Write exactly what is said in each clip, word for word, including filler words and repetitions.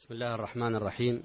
بسم الله الرحمن الرحيم.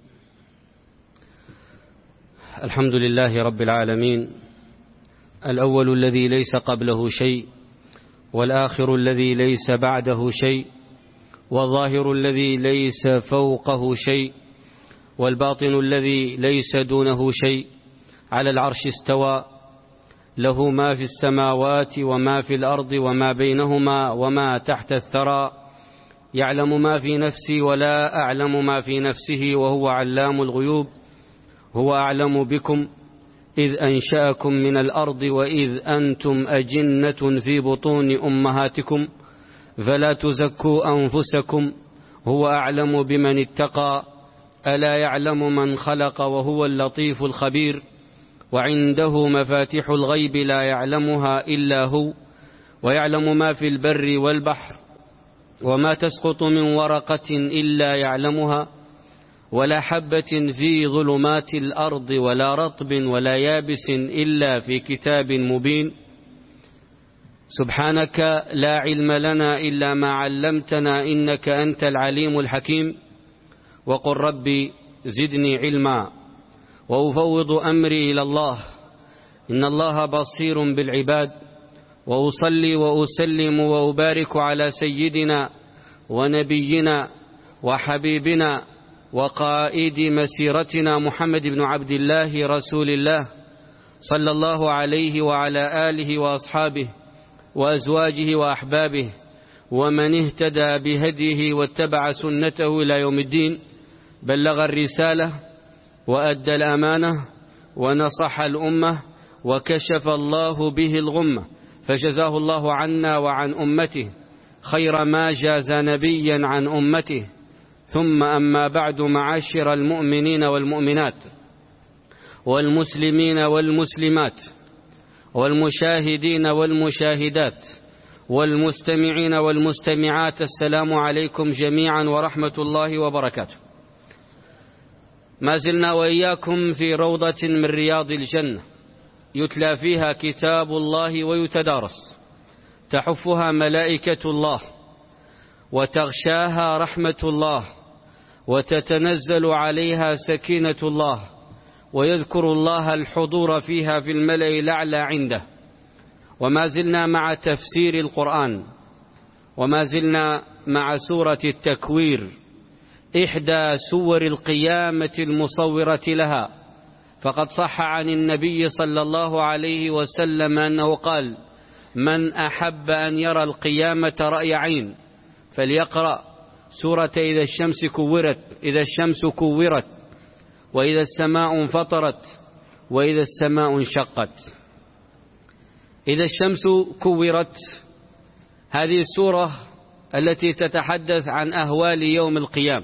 الحمد لله رب العالمين، الأول الذي ليس قبله شيء، والآخر الذي ليس بعده شيء، والظاهر الذي ليس فوقه شيء، والباطن الذي ليس دونه شيء. على العرش استوى، له ما في السماوات وما في الأرض وما بينهما وما تحت الثرى، يعلم ما في نفسي ولا أعلم ما في نفسه وهو علام الغيوب. هو أعلم بكم إذ أنشأكم من الأرض وإذ أنتم أجنة في بطون أمهاتكم فلا تزكوا أنفسكم هو أعلم بمن اتقى ألا يعلم من خلق وهو اللطيف الخبير. وعنده مفاتيح الغيب لا يعلمها إلا هو ويعلم ما في البر والبحر وما تسقط من ورقة إلا يعلمها ولا حبة في ظلمات الأرض ولا رطب ولا يابس إلا في كتاب مبين. سبحانك لا علم لنا إلا ما علمتنا إنك أنت العليم الحكيم. وقل ربي زدني علما وأفوض أمري إلى الله إن الله بصير بالعباد. وأصلي وأسلم وأبارك على سيدنا ونبينا وحبيبنا وقائد مسيرتنا محمد بن عبد الله رسول الله صلى الله عليه وعلى آله وأصحابه وأزواجه وأحبابه ومن اهتدى بهديه واتبع سنته إلى يوم الدين. بلغ الرسالة وأدى الأمانة ونصح الأمة وكشف الله به الغمة، فجزاه الله عنا وعن أمته خير ما جاز نبيا عن أمته. ثم أما بعد، معاشر المؤمنين والمؤمنات والمسلمين والمسلمات والمشاهدين والمشاهدات والمستمعين والمستمعات، السلام عليكم جميعا ورحمة الله وبركاته. ما زلنا وإياكم في روضة من رياض الجنة يتلى فيها كتاب الله ويتدارس، تحفها ملائكة الله وتغشاها رحمة الله وتتنزل عليها سكينة الله، ويذكر الله الحضور فيها في الملأ الأعلى عنده. وما زلنا مع تفسير القرآن، وما زلنا مع سورة التكوير، إحدى سور القيامة المصورة لها. فقد صح عن النبي صلى الله عليه وسلم أنه قال: من أحب أن يرى القيامة رأي عين فليقرأ سورة إذا الشمس كورت، إذا الشمس كورت، وإذا السماء انفطرت، وإذا السماء انشقت. إذا الشمس كورت، هذه السورة التي تتحدث عن أهوال يوم القيامة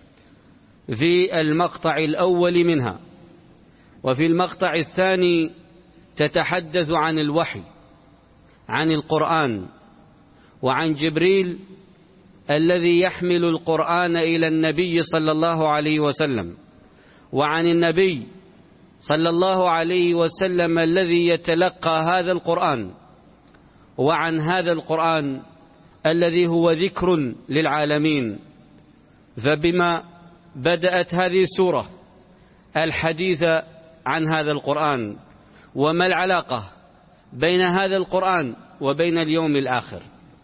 في المقطع الأول منها، وفي المقطع الثاني تتحدث عن الوحي، عن القرآن، وعن جبريل الذي يحمل القرآن إلى النبي صلى الله عليه وسلم، وعن النبي صلى الله عليه وسلم الذي يتلقى هذا القرآن، وعن هذا القرآن الذي هو ذكر للعالمين. فبما بدأت هذه السورة الحديث عن هذا القرآن، وما العلاقة بين هذا القرآن وبين اليوم الآخر؟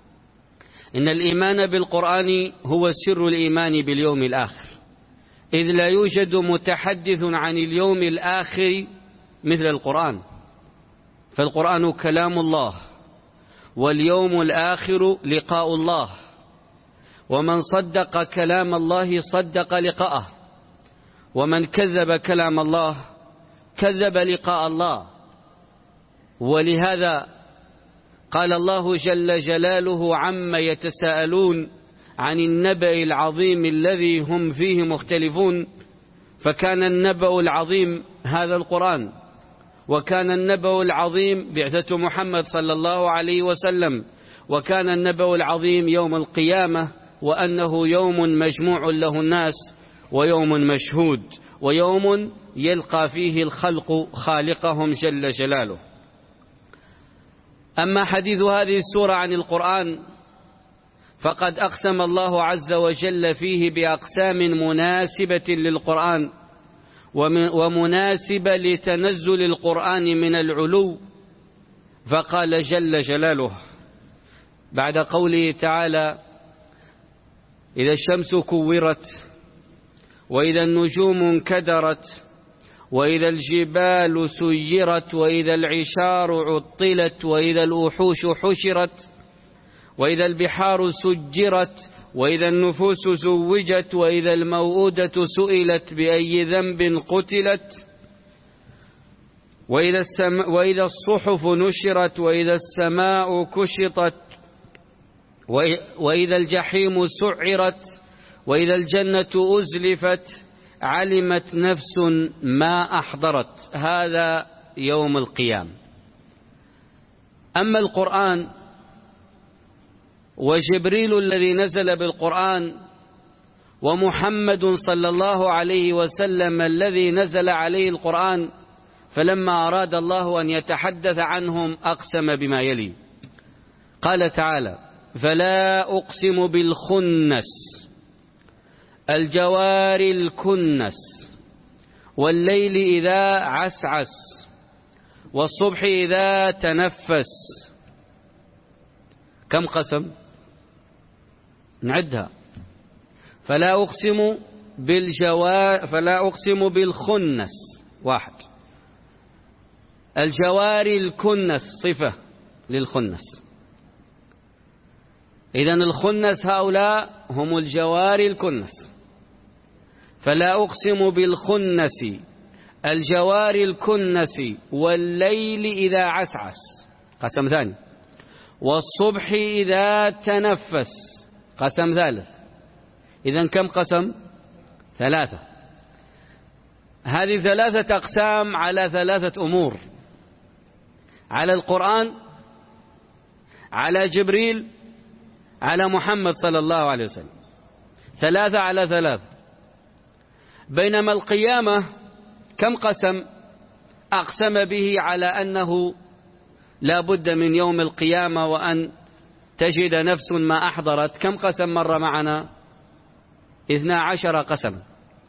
إن الإيمان بالقرآن هو سر الإيمان باليوم الآخر، إذ لا يوجد متحدث عن اليوم الآخر مثل القرآن، فالقرآن كلام الله، واليوم الآخر لقاء الله، ومن صدق كلام الله صدق لقاءه، ومن كذب كلام الله كذب لقاء الله. ولهذا قال الله جل جلاله عما يتساءلون عن النبأ العظيم الذي هم فيه مختلفون. فكان النبأ العظيم هذا القرآن، وكان النبأ العظيم بعثة محمد صلى الله عليه وسلم، وكان النبأ العظيم يوم القيامة، وأنه يوم مجموع له الناس، ويوم مشهود، ويوم يلقى فيه الخلق خالقهم جل جلاله. أما حديث هذه السورة عن القرآن فقد أقسم الله عز وجل فيه بأقسام مناسبة للقرآن ومناسبة لتنزل القرآن من العلو، فقال جل جلاله بعد قوله تعالى: إذا الشمس كورت وإذا النجوم انكدرت وإذا الجبال سيرت وإذا العشار عطلت وإذا الوحوش حشرت وإذا البحار سجرت وإذا النفوس زوجت وإذا الموءودة سئلت بأي ذنب قتلت وإذا, السم... وإذا الصحف نشرت وإذا السماء كشطت وإذا الجحيم سعرت وإذا الجنة أزلفت علمت نفس ما أحضرت. هذا يوم القيامة. أما القرآن وجبريل الذي نزل بالقرآن ومحمد صلى الله عليه وسلم الذي نزل عليه القرآن، فلما أراد الله أن يتحدث عنهم أقسم بما يلي. قال تعالى: فلا أقسم بالخنس الجوار الكنس والليل إذا عسعس والصبح إذا تنفس. كم قسم؟ نعدها. فلا أقسم بالجوار فلا أقسم بالخنس واحد، الجوار الكنس صفة للخنس. إذن الخنس هؤلاء هم الجوار الكنس. فلا أقسم بالخنس الجوار الكنس والليل إذا عسعس، قسم ثاني. والصبح إذا تنفس، قسم ثالث. إذن كم قسم؟ ثلاثة. هذه ثلاثة أقسام على ثلاثة أمور: على القرآن، على جبريل، على محمد صلى الله عليه وسلم. ثلاثة على ثلاثة. بينما القيامة كم قسم؟ أقسم به على أنه لا بد من يوم القيامة وأن تجد نفس ما أحضرت. كم قسم مر معنا؟ اثنا عشر قسم.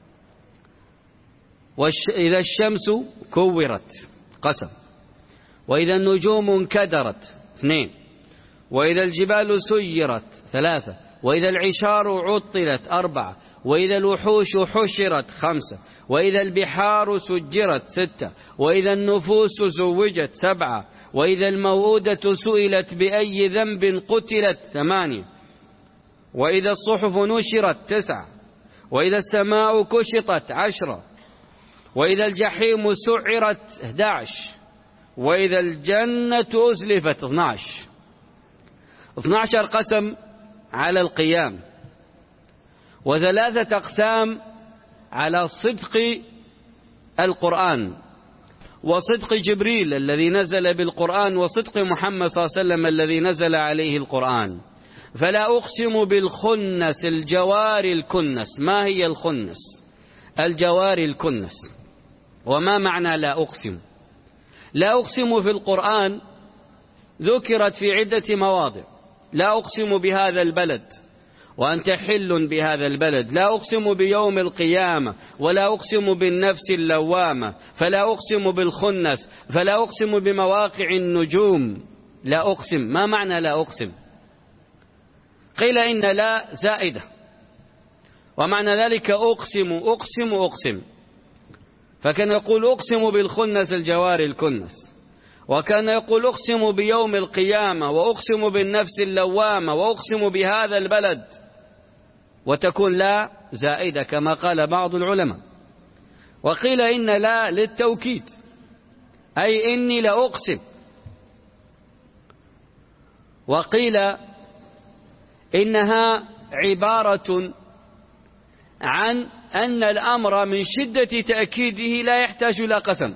إذا الشمس كورت قسم، وإذا النجوم انكدرت اثنين، وإذا الجبال سيرت ثلاثة، وإذا العشار عطلت أربعة، وإذا الوحوش حشرت خمسة، وإذا البحار سجرت ستة، وإذا النفوس زوجت سبعة، وإذا الموءودة سئلت بأي ذنب قتلت ثمانية، وإذا الصحف نشرت تسعة، وإذا السماء كشطت عشرة، وإذا الجحيم سعرت أحد عشر، وإذا الجنة أزلفت اثنا عشر. اثنا عشر قسم على القيام، وثلاثة أقسام على صدق القرآن وصدق جبريل الذي نزل بالقرآن وصدق محمد صلى الله عليه وسلم الذي نزل عليه القرآن. فلا أقسم بالخنس الجوار الكنس. ما هي الخنس؟ الجوار الكنس. وما معنى لا أقسم؟ لا أقسم في القرآن ذكرت في عدة مواضع. لا أقسم بهذا البلد وأنت حل بهذا البلد، لا أقسم بيوم القيامة، ولا أقسم بالنفس اللوامة، فلا أقسم بالخنس، فلا أقسم بمواقع النجوم. لا أقسم. ما معنى لا أقسم؟ قيل إن لا زائدة، ومعنى ذلك أقسم أقسم أقسم. فكان يقول أقسم بالخنس الجوار الكنس، وكان يقول أقسم بيوم القيامة، وأقسم بالنفس اللوامة، وأقسم بهذا البلد، وتكون لا زائدة كما قال بعض العلماء. وقيل إن لا للتوكيد، أي إني لأقسم. وقيل إنها عبارة عن أن الأمر من شدة تأكيده لا يحتاج إلى قسم.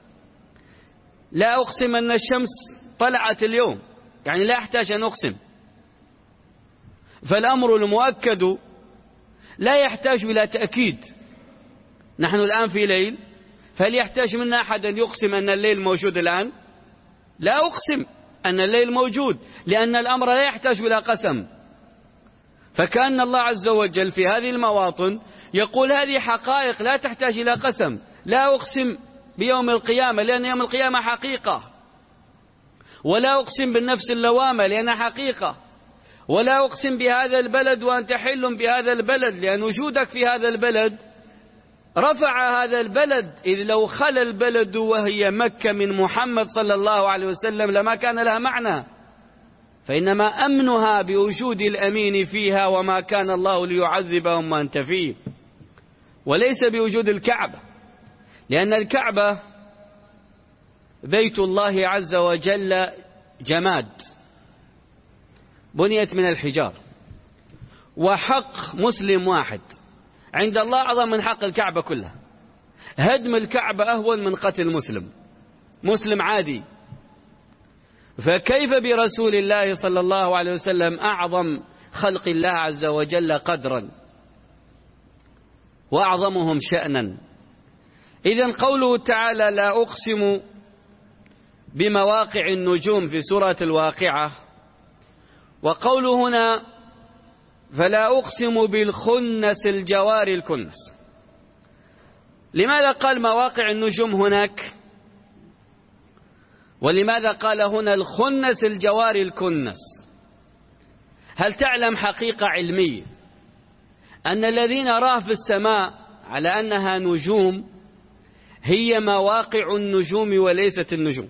لا أقسم أن الشمس طلعت اليوم، يعني لا يحتاج أن أقسم. فالأمر المؤكد لا يحتاج إلى تأكيد. نحن الآن في ليل، فهل يحتاج منا أحد أن يقسم أن الليل موجود الآن؟ لا أقسم أن الليل موجود، لأن الأمر لا يحتاج إلى قسم. فكأن الله عز وجل في هذه المواطن يقول هذه حقائق لا تحتاج إلى قسم. لا أقسم بيوم القيامة لأن يوم القيامة حقيقة، ولا أقسم بالنفس اللوامة لأنها حقيقة، ولا أقسم بهذا البلد وأنت حل بهذا البلد لأن وجودك في هذا البلد رفع هذا البلد، إذ لو خلى البلد وهي مكة من محمد صلى الله عليه وسلم لما كان لها معنى، فإنما أمنها بوجود الأمين فيها، وما كان الله ليعذبهم وأنت فيه، وليس بوجود الكعبة، لأن الكعبة بيت الله عز وجل جماد بنيت من الحجار، وحق مسلم واحد عند الله أعظم من حق الكعبة كلها. هدم الكعبة أهون من قتل مسلم، مسلم عادي، فكيف برسول الله صلى الله عليه وسلم أعظم خلق الله عز وجل قدرا وأعظمهم شأنا. إذن قوله تعالى لا أقسم بمواقع النجوم في سورة الواقعة، وقوله هنا فلا أقسم بالخنس الجوار الكنس، لماذا قال مواقع النجوم هناك، ولماذا قال هنا الخنس الجوار الكنس؟ هل تعلم حقيقة علمية أن الذين راه في السماء على أنها نجوم هي مواقع النجوم وليست النجوم،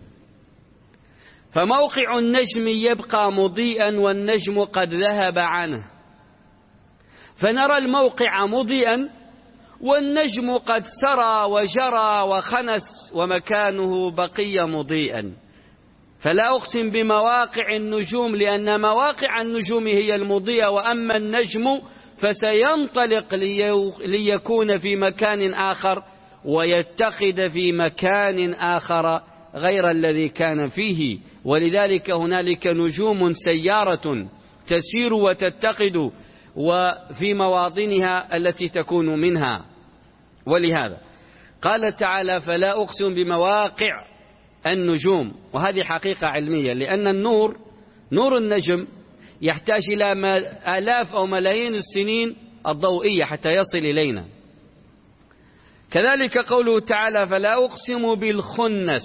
فموقع النجم يبقى مضيئا والنجم قد ذهب عنه، فنرى الموقع مضيئا والنجم قد سرى وجرى وخنس ومكانه بقي مضيئا. فلا أقسم بمواقع النجوم لأن مواقع النجوم هي المضيئة، وأما النجم فسينطلق ليكون في مكان آخر ويتخذ في مكان آخر غير الذي كان فيه، ولذلك هنالك نجوم سيارة تسير وتتخذ وفي مواطنها التي تكون منها. ولهذا قال تعالى فلا أقسم بمواقع النجوم، وهذه حقيقة علمية، لأن النور نور النجم يحتاج إلى آلاف أو ملايين السنين الضوئية حتى يصل إلينا. كذلك قوله تعالى فلا أقسم بالخنس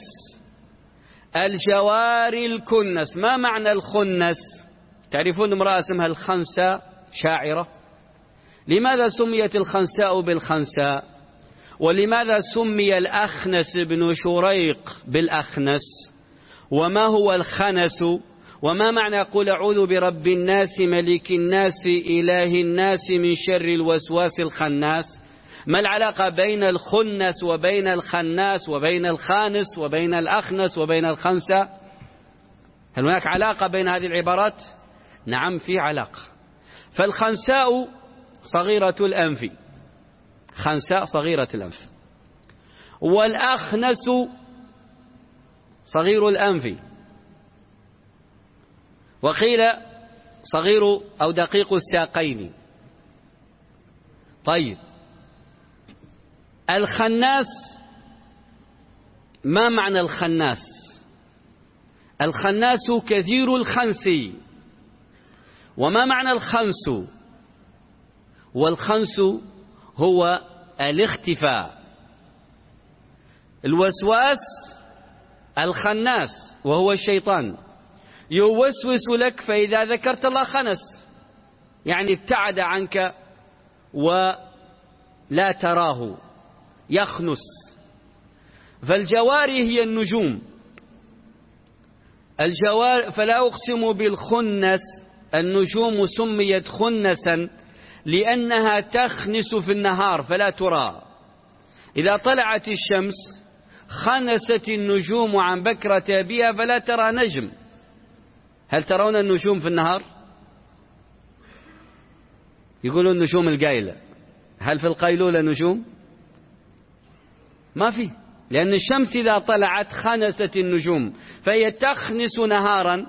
الجوار الكنس. ما معنى الخنس؟ تعرفون امرأة اسمها الخنساء شاعرة، لماذا سميت الخنساء بالخنساء؟ ولماذا سمي الأخنس بن شريق بالأخنس؟ وما هو الخنس؟ وما معنى قل أعوذ برب الناس ملك الناس إله الناس من شر الوسواس الخناس؟ ما العلاقة بين الخنس وبين الخناس وبين الخانس وبين الأخنس وبين الخنسة؟ هل هناك علاقة بين هذه العبارات؟ نعم في علاقة. فالخنساء صغيرة الأنف، خنساء صغيرة الأنف، والأخنس صغير الأنف، وقيل صغير أو دقيق الساقين. طيب الخناس، ما معنى الخناس؟ الخناس كثير الخنس. وما معنى الخنس؟ والخنس هو الاختفاء. الوسواس الخناس وهو الشيطان يوسوس لك، فإذا ذكرت الله خنس، يعني ابتعد عنك ولا تراه، يخنس. فالجوار هي النجوم، الجوار. فلا أقسم بالخنس، النجوم سميت خنسا لأنها تخنس في النهار فلا ترى. إذا طلعت الشمس خنست النجوم عن بكرة أبيها فلا ترى نجم. هل ترون النجوم في النهار؟ يقولون النجوم القايلة. هل في القيلولة نجوم؟ ما في، لأن الشمس إذا طلعت خنست النجوم، فهي تخنس نهارا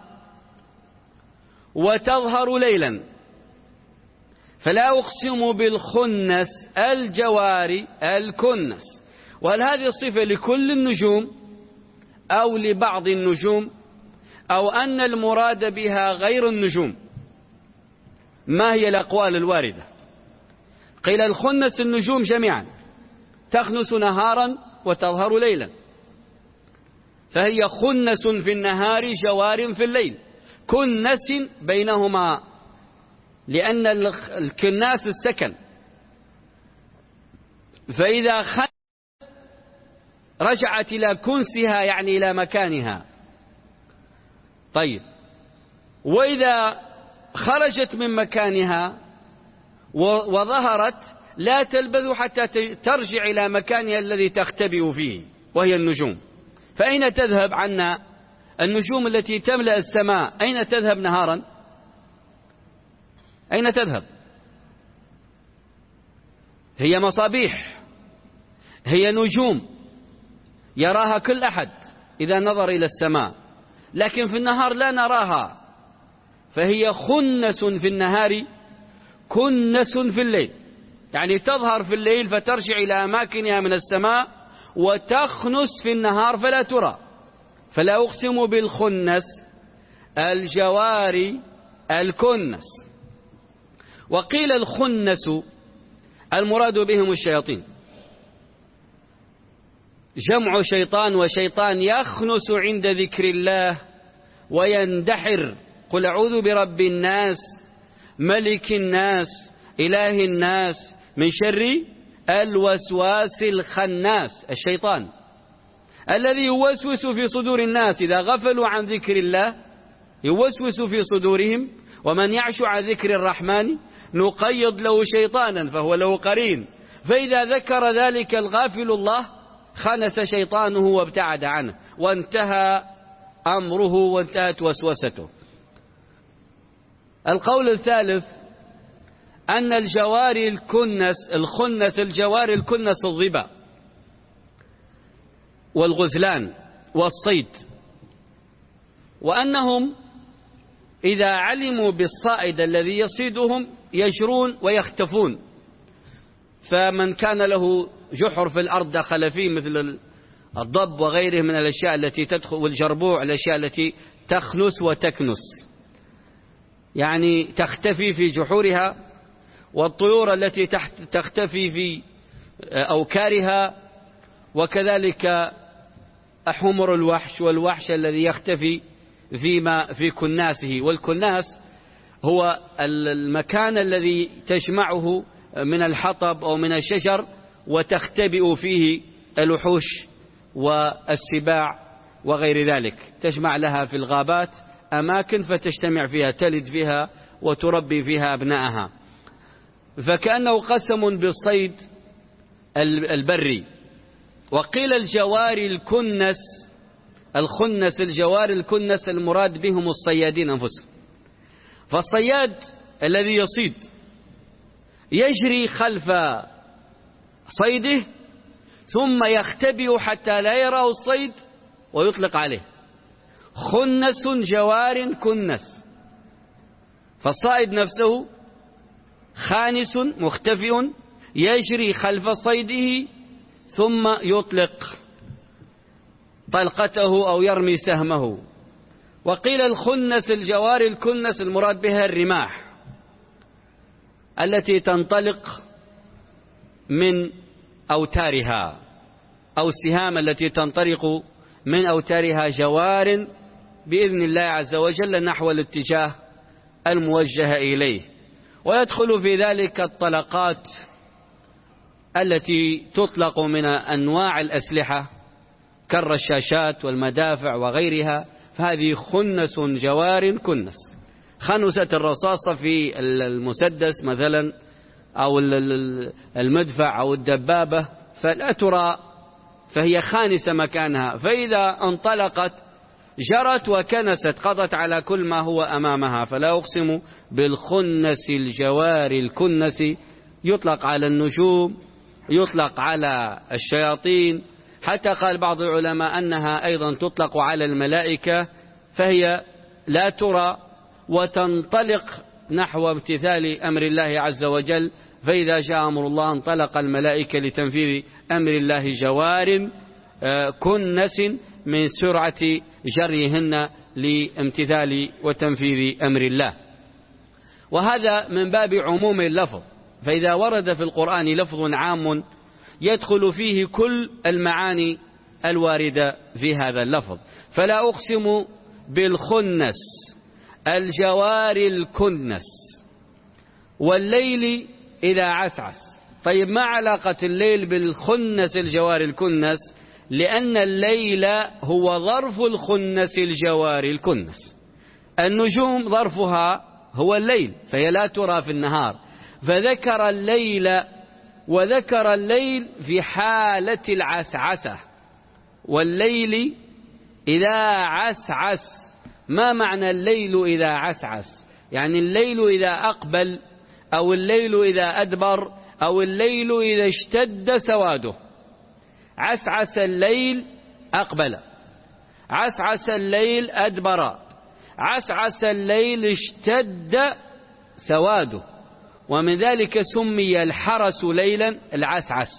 وتظهر ليلا. فلا أقسم بالخنس الجوار الكنس. وهل هذه الصفة لكل النجوم أو لبعض النجوم، أو أن المراد بها غير النجوم؟ ما هي الأقوال الواردة؟ قيل الخنس النجوم جميعا، تخنس نهارا وتظهر ليلا، فهي خنس في النهار جوار في الليل، كنس بينهما، لأن الكناس السكن، فإذا خنس رجعت إلى كنسها يعني إلى مكانها. طيب، وإذا خرجت من مكانها وظهرت لا تلبث حتى ترجع إلى مكانها الذي تختبئ فيه، وهي النجوم. فأين تذهب عنا النجوم التي تملأ السماء؟ أين تذهب نهارا؟ أين تذهب؟ هي مصابيح، هي نجوم يراها كل أحد إذا نظر إلى السماء، لكن في النهار لا نراها، فهي خنس في النهار كنس في الليل، يعني تظهر في الليل فترجع إلى أماكنها من السماء، وتخنس في النهار فلا ترى. فلا أقسم بالخنس الجوار الكنس. وقيل الخنس المراد بهم الشياطين، جمع شيطان، وشيطان يخنس عند ذكر الله ويندحر. قل أعوذ برب الناس ملك الناس إله الناس من شر الوسواس الخناس، الشيطان الذي يوسوس في صدور الناس إذا غفلوا عن ذكر الله، يوسوس في صدورهم. ومن يعش عن ذكر الرحمن نقيض له شيطانا فهو له قرين، فإذا ذكر ذلك الغافل الله خنس شيطانه وابتعد عنه، وانتهى أمره وانتهت وسوسته. القول الثالث أن الجواري الكنس الخنس الجواري الكنس الظبا والغزلان والصيد، وأنهم إذا علموا بالصائد الذي يصيدهم يجرون ويختفون، فمن كان له جحر في الأرض دخل فيه، مثل الضب وغيره من الأشياء التي تدخل، والجربوع، الأشياء التي تخنس وتكنس يعني تختفي في جحورها، والطيور التي تختفي في أوكارها، وكذلك حمر الوحش والوحش الذي يختفي فيما في كناسه. والكناس هو المكان الذي تجمعه من الحطب أو من الشجر وتختبئ فيه الوحوش والسباع وغير ذلك، تجمع لها في الغابات أماكن فتجتمع فيها، تلد فيها وتربي فيها أبنائها. فكأنه قسم بالصيد البري. وقيل الجواري الكنس الخنس الجواري الكنس المراد بهم الصيادين أنفسهم. فالصياد الذي يصيد يجري خلف صيده ثم يختبئ حتى لا يراه الصيد ويطلق عليه خنس جوار كنس. فالصائد نفسه خانس مختفئ يجري خلف صيده ثم يطلق طلقته أو يرمي سهمه. وقيل الخنس الجوار الكنس المراد بها الرماح التي تنطلق من أوتارها، أو السهام التي تنطلق من أوتارها جوار بإذن الله عز وجل نحو الاتجاه الموجه إليه. ويدخل في ذلك الطلقات التي تطلق من أنواع الأسلحة كالرشاشات والمدافع وغيرها، فهذه خنس جوار كنس. خنست الرصاصة في المسدس مثلا أو المدفع أو الدبابة فلا ترى، فهي خانسة مكانها، فإذا انطلقت جرت وكنست، قضت على كل ما هو أمامها. فلا أقسم بالخنس الجوار الكنس يطلق على النجوم، يطلق على الشياطين، حتى قال بعض العلماء أنها أيضا تطلق على الملائكة، فهي لا ترى وتنطلق نحو امتثال أمر الله عز وجل. فإذا جاء أمر الله انطلق الملائكة لتنفيذ أمر الله جوار كنس من سرعة جريهن لامتثال وتنفيذ أمر الله. وهذا من باب عموم اللفظ، فإذا ورد في القرآن لفظ عام يدخل فيه كل المعاني الواردة في هذا اللفظ. فلا أقسم بالخنس الجوار الكنس والليل إذا عسعس. طيب ما علاقة الليل بالخنس الجوار الكنس؟ لأن الليل هو ظرف الخنس الجوار الكنس. النجوم ظرفها هو الليل، فهي لا ترى في النهار، فذكر الليل وذكر الليل في حالة العسعسة. والليل إذا عسعس، ما معنى الليل إذا عسعس؟ يعني الليل إذا أقبل، أو الليل إذا أدبر، أو الليل إذا اشتد سواده. عسعس الليل أقبل، عسعس الليل أدبر، عسعس الليل اشتد سواده. ومن ذلك سمي الحرس ليلا العسعس.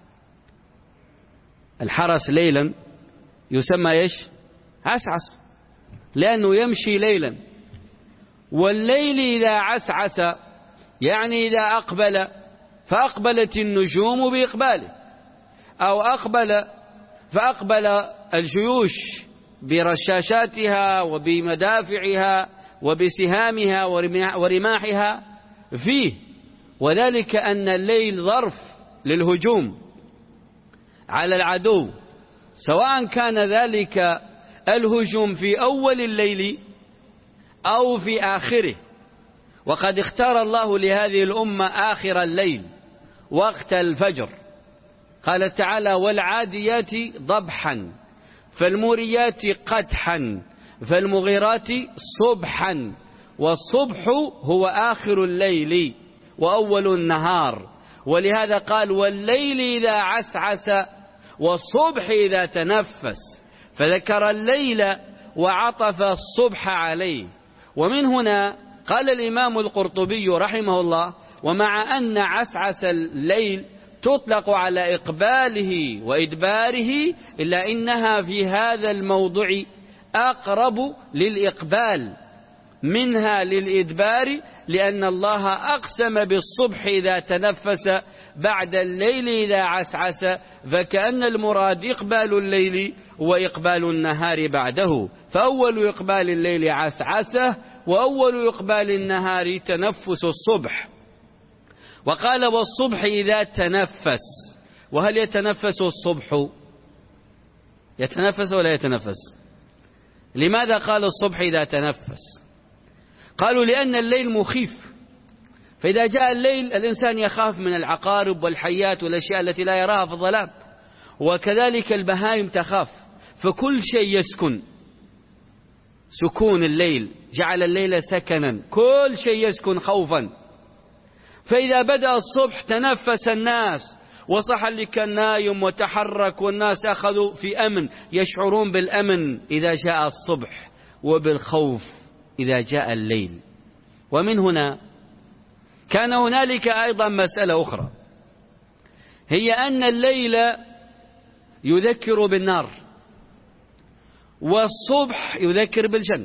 الحرس ليلا يسمى ايش؟ عسعس، لأنه يمشي ليلا. والليل إذا عسعس يعني إذا أقبل فأقبلت النجوم بإقباله، أو أقبل فأقبل الجيوش برشاشاتها وبمدافعها وبسهامها ورماحها فيه. وذلك أن الليل ظرف للهجوم على العدو، سواء كان ذلك الهجوم في أول الليل أو في آخره. وقد اختار الله لهذه الأمة آخر الليل وقت الفجر. قال تعالى: والعاديات ضبحا فالموريات قدحا فالمغيرات صبحا. والصبح هو آخر الليل وأول النهار، ولهذا قال: والليل إذا عسعس والصبح إذا تنفس، فذكر الليل وعطف الصبح عليه. ومن هنا قال الإمام القرطبي رحمه الله: ومع أن عسعس الليل تطلق على إقباله وإدباره، إلا إنها في هذا الموضع أقرب للإقبال منها للإدبار، لأن الله أقسم بالصبح إذا تنفس بعد الليل إذا عسعس، فكأن المراد إقبال الليل وإقبال النهار بعده. فأول إقبال الليل عسعسه، وأول إقبال النهار تنفس الصبح. وقال: والصبح إذا تنفس. وهل يتنفس الصبح؟ يتنفس ولا يتنفس؟ لماذا قال الصبح إذا تنفس؟ قالوا: لأن الليل مخيف، فإذا جاء الليل الإنسان يخاف من العقارب والحيات والأشياء التي لا يراها في الظلام، وكذلك البهائم تخاف، فكل شيء يسكن. سكون الليل، جعل الليل سكنا، كل شيء يسكن خوفا. فإذا بدأ الصبح تنفس الناس، وصح اللي كان نايم وتحرك، والناس أخذوا في أمن، يشعرون بالأمن إذا جاء الصبح وبالخوف إذا جاء الليل. ومن هنا كان هنالك أيضا مسألة أخرى، هي أن الليل يذكر بالنار والصبح يذكر بالجنة.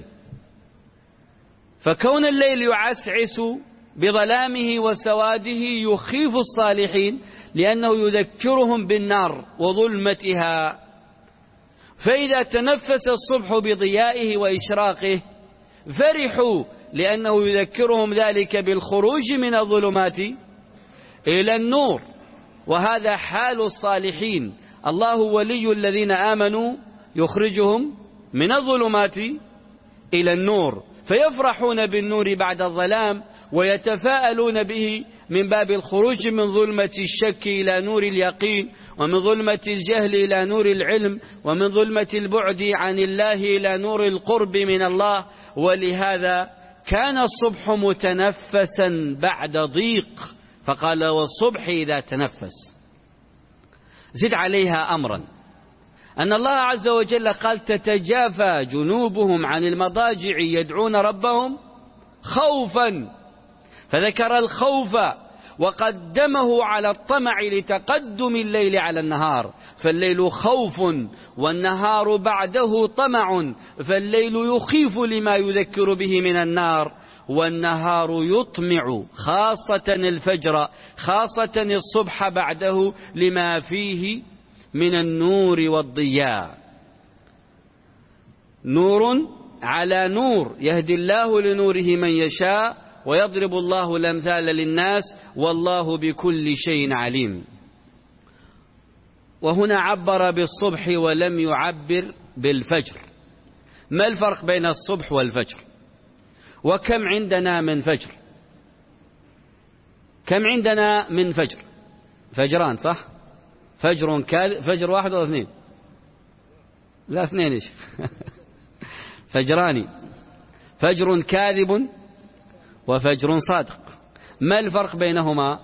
فكون الليل يعسعس بظلامه وسواده يخيف الصالحين، لأنه يذكرهم بالنار وظلمتها. فإذا تنفس الصبح بضيائه وإشراقه فرحوا، لأنه يذكرهم ذلك بالخروج من الظلمات إلى النور. وهذا حال الصالحين، الله ولي الذين آمنوا يخرجهم من الظلمات إلى النور، فيفرحون بالنور بعد الظلام، ويتفاءلون به من باب الخروج من ظلمة الشك إلى نور اليقين، ومن ظلمة الجهل إلى نور العلم، ومن ظلمة البعد عن الله إلى نور القرب من الله. ولهذا كان الصبح متنفسا بعد ضيق، فقال: والصبح إذا تنفس. زد عليها أمرا، أن الله عز وجل قال: تتجافى جنوبهم عن المضاجع يدعون ربهم خوفا، فذكر الخوف وقدمه على الطمع لتقدم الليل على النهار. فالليل خوف والنهار بعده طمع، فالليل يخيف لما يذكر به من النار، والنهار يطمع، خاصة الفجر، خاصة الصبح بعده، لما فيه من النور والضياء. نور على نور، يهدي الله لنوره من يشاء ويضرب الله الأمثال للناس والله بكل شيء عليم. وهنا عبر بالصبح ولم يعبر بالفجر. ما الفرق بين الصبح والفجر؟ وكم عندنا من فجر؟ كم عندنا من فجر؟ فجران صح؟ فجر كاذب، فجر واحد ولا اثنين؟ لا اثنين ايش؟ فجران، فجر كاذب وفجر صادق. ما الفرق بينهما؟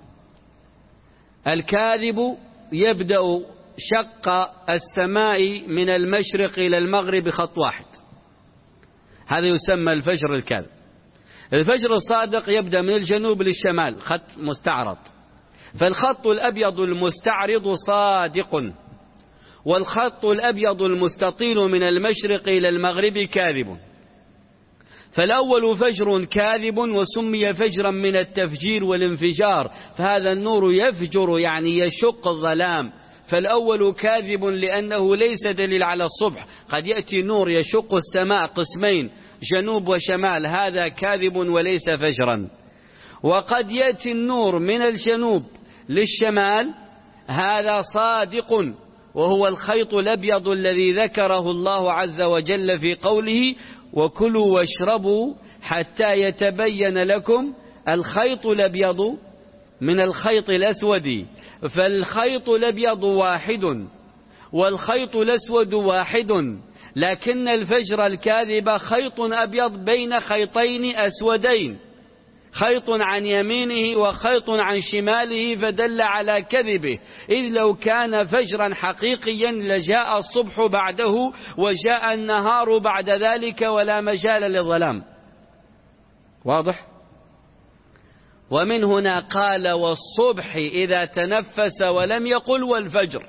الكاذب يبدأ شق السماء من المشرق إلى المغرب خط واحد، هذا يسمى الفجر الكاذب. الفجر الصادق يبدأ من الجنوب للشمال خط مستعرض، فالخط الأبيض المستعرض صادق، والخط الأبيض المستطيل من المشرق إلى المغرب كاذب. فالأول فجر كاذب، وسمي فجرا من التفجير والانفجار، فهذا النور يفجر يعني يشق الظلام. فالأول كاذب لأنه ليس دليل على الصبح، قد يأتي نور يشق السماء قسمين جنوب وشمال، هذا كاذب وليس فجرا. وقد يأتي النور من الجنوب للشمال، هذا صادق، وهو الخيط الأبيض الذي ذكره الله عز وجل في قوله وكلوا واشربوا حتى يتبين لكم الخيط الأبيض من الخيط الأسود. فالخيط الأبيض واحد والخيط الأسود واحد، لكن الفجر الكاذب خيط أبيض بين خيطين أسودين، خيط عن يمينه وخيط عن شماله، فدل على كذبه. إذ لو كان فجرا حقيقيا لجاء الصبح بعده وجاء النهار بعد ذلك ولا مجال للظلام. واضح؟ ومن هنا قال والصبح إذا تنفس ولم يقل والفجر.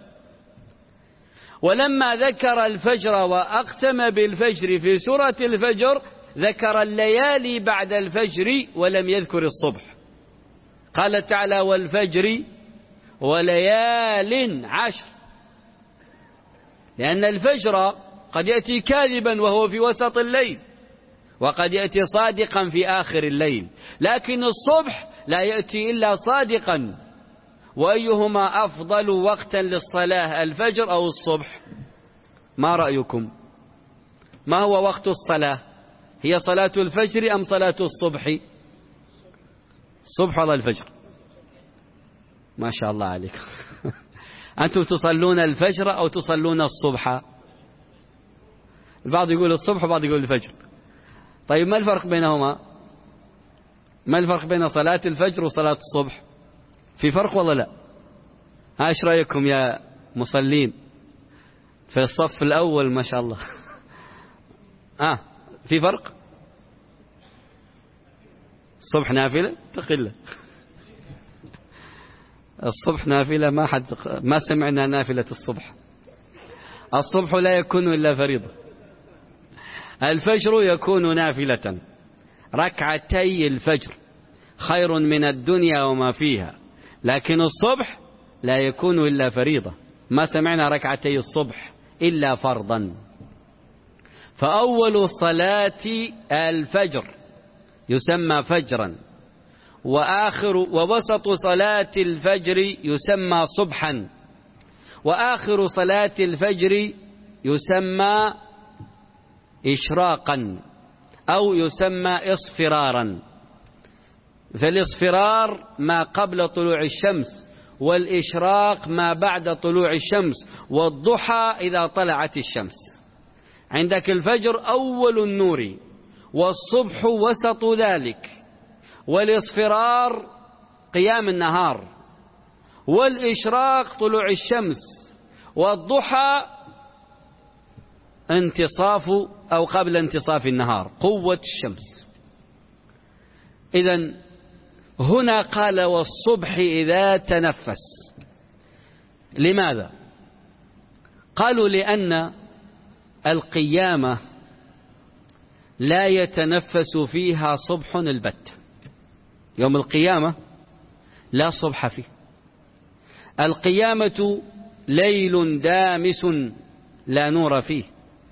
ولما ذكر الفجر وأقسم بالفجر في سورة الفجر ذكر الليالي بعد الفجر ولم يذكر الصبح. قال تعالى والفجر وليال عشر، لأن الفجر قد يأتي كاذبا وهو في وسط الليل، وقد يأتي صادقا في آخر الليل، لكن الصبح لا يأتي إلا صادقا. وأيهما أفضل وقتا للصلاة، الفجر أو الصبح؟ ما رأيكم؟ ما هو وقت الصلاة؟ هي صلاة الفجر أم صلاة الصبح؟ الصبح ولا الفجر؟ ما شاء الله عليكم. أنتم تصلون الفجر أو تصلون الصبح؟ البعض يقول الصبح وبعض يقول الفجر. طيب ما الفرق بينهما؟ ما الفرق بين صلاة الفجر وصلاة الصبح؟ في فرق ولا لا؟ ايش رأيكم يا مصلين في الصف الأول؟ ما شاء الله. آه في فرق؟ الصبح نافلة تقل، الصبح نافلة ما حد ما سمعنا نافلة الصبح. الصبح لا يكون إلا فريضة، الفجر يكون نافلة. ركعتي الفجر خير من الدنيا وما فيها، لكن الصبح لا يكون إلا فريضة، ما سمعنا ركعتي الصبح إلا فرضا. فأول صلاة الفجر يسمى فجرا، وآخر ووسط صلاة الفجر يسمى صبحا، وآخر صلاة الفجر يسمى إشراقا أو يسمى إصفرارا. فالإصفرار ما قبل طلوع الشمس، والإشراق ما بعد طلوع الشمس، والضحى إذا طلعت الشمس. عندك الفجر أول النور، والصبح وسط ذلك، والإصفرار قيام النهار، والإشراق طلوع الشمس، والضحى انتصاف أو قبل انتصاف النهار قوة الشمس. إذن هنا قال والصبح إذا تنفس. لماذا؟ قالوا لأن القيامة لا يتنفس فيها صبح البت. يوم القيامة لا صبح فيه. القيامة ليل دامس لا نور فيه،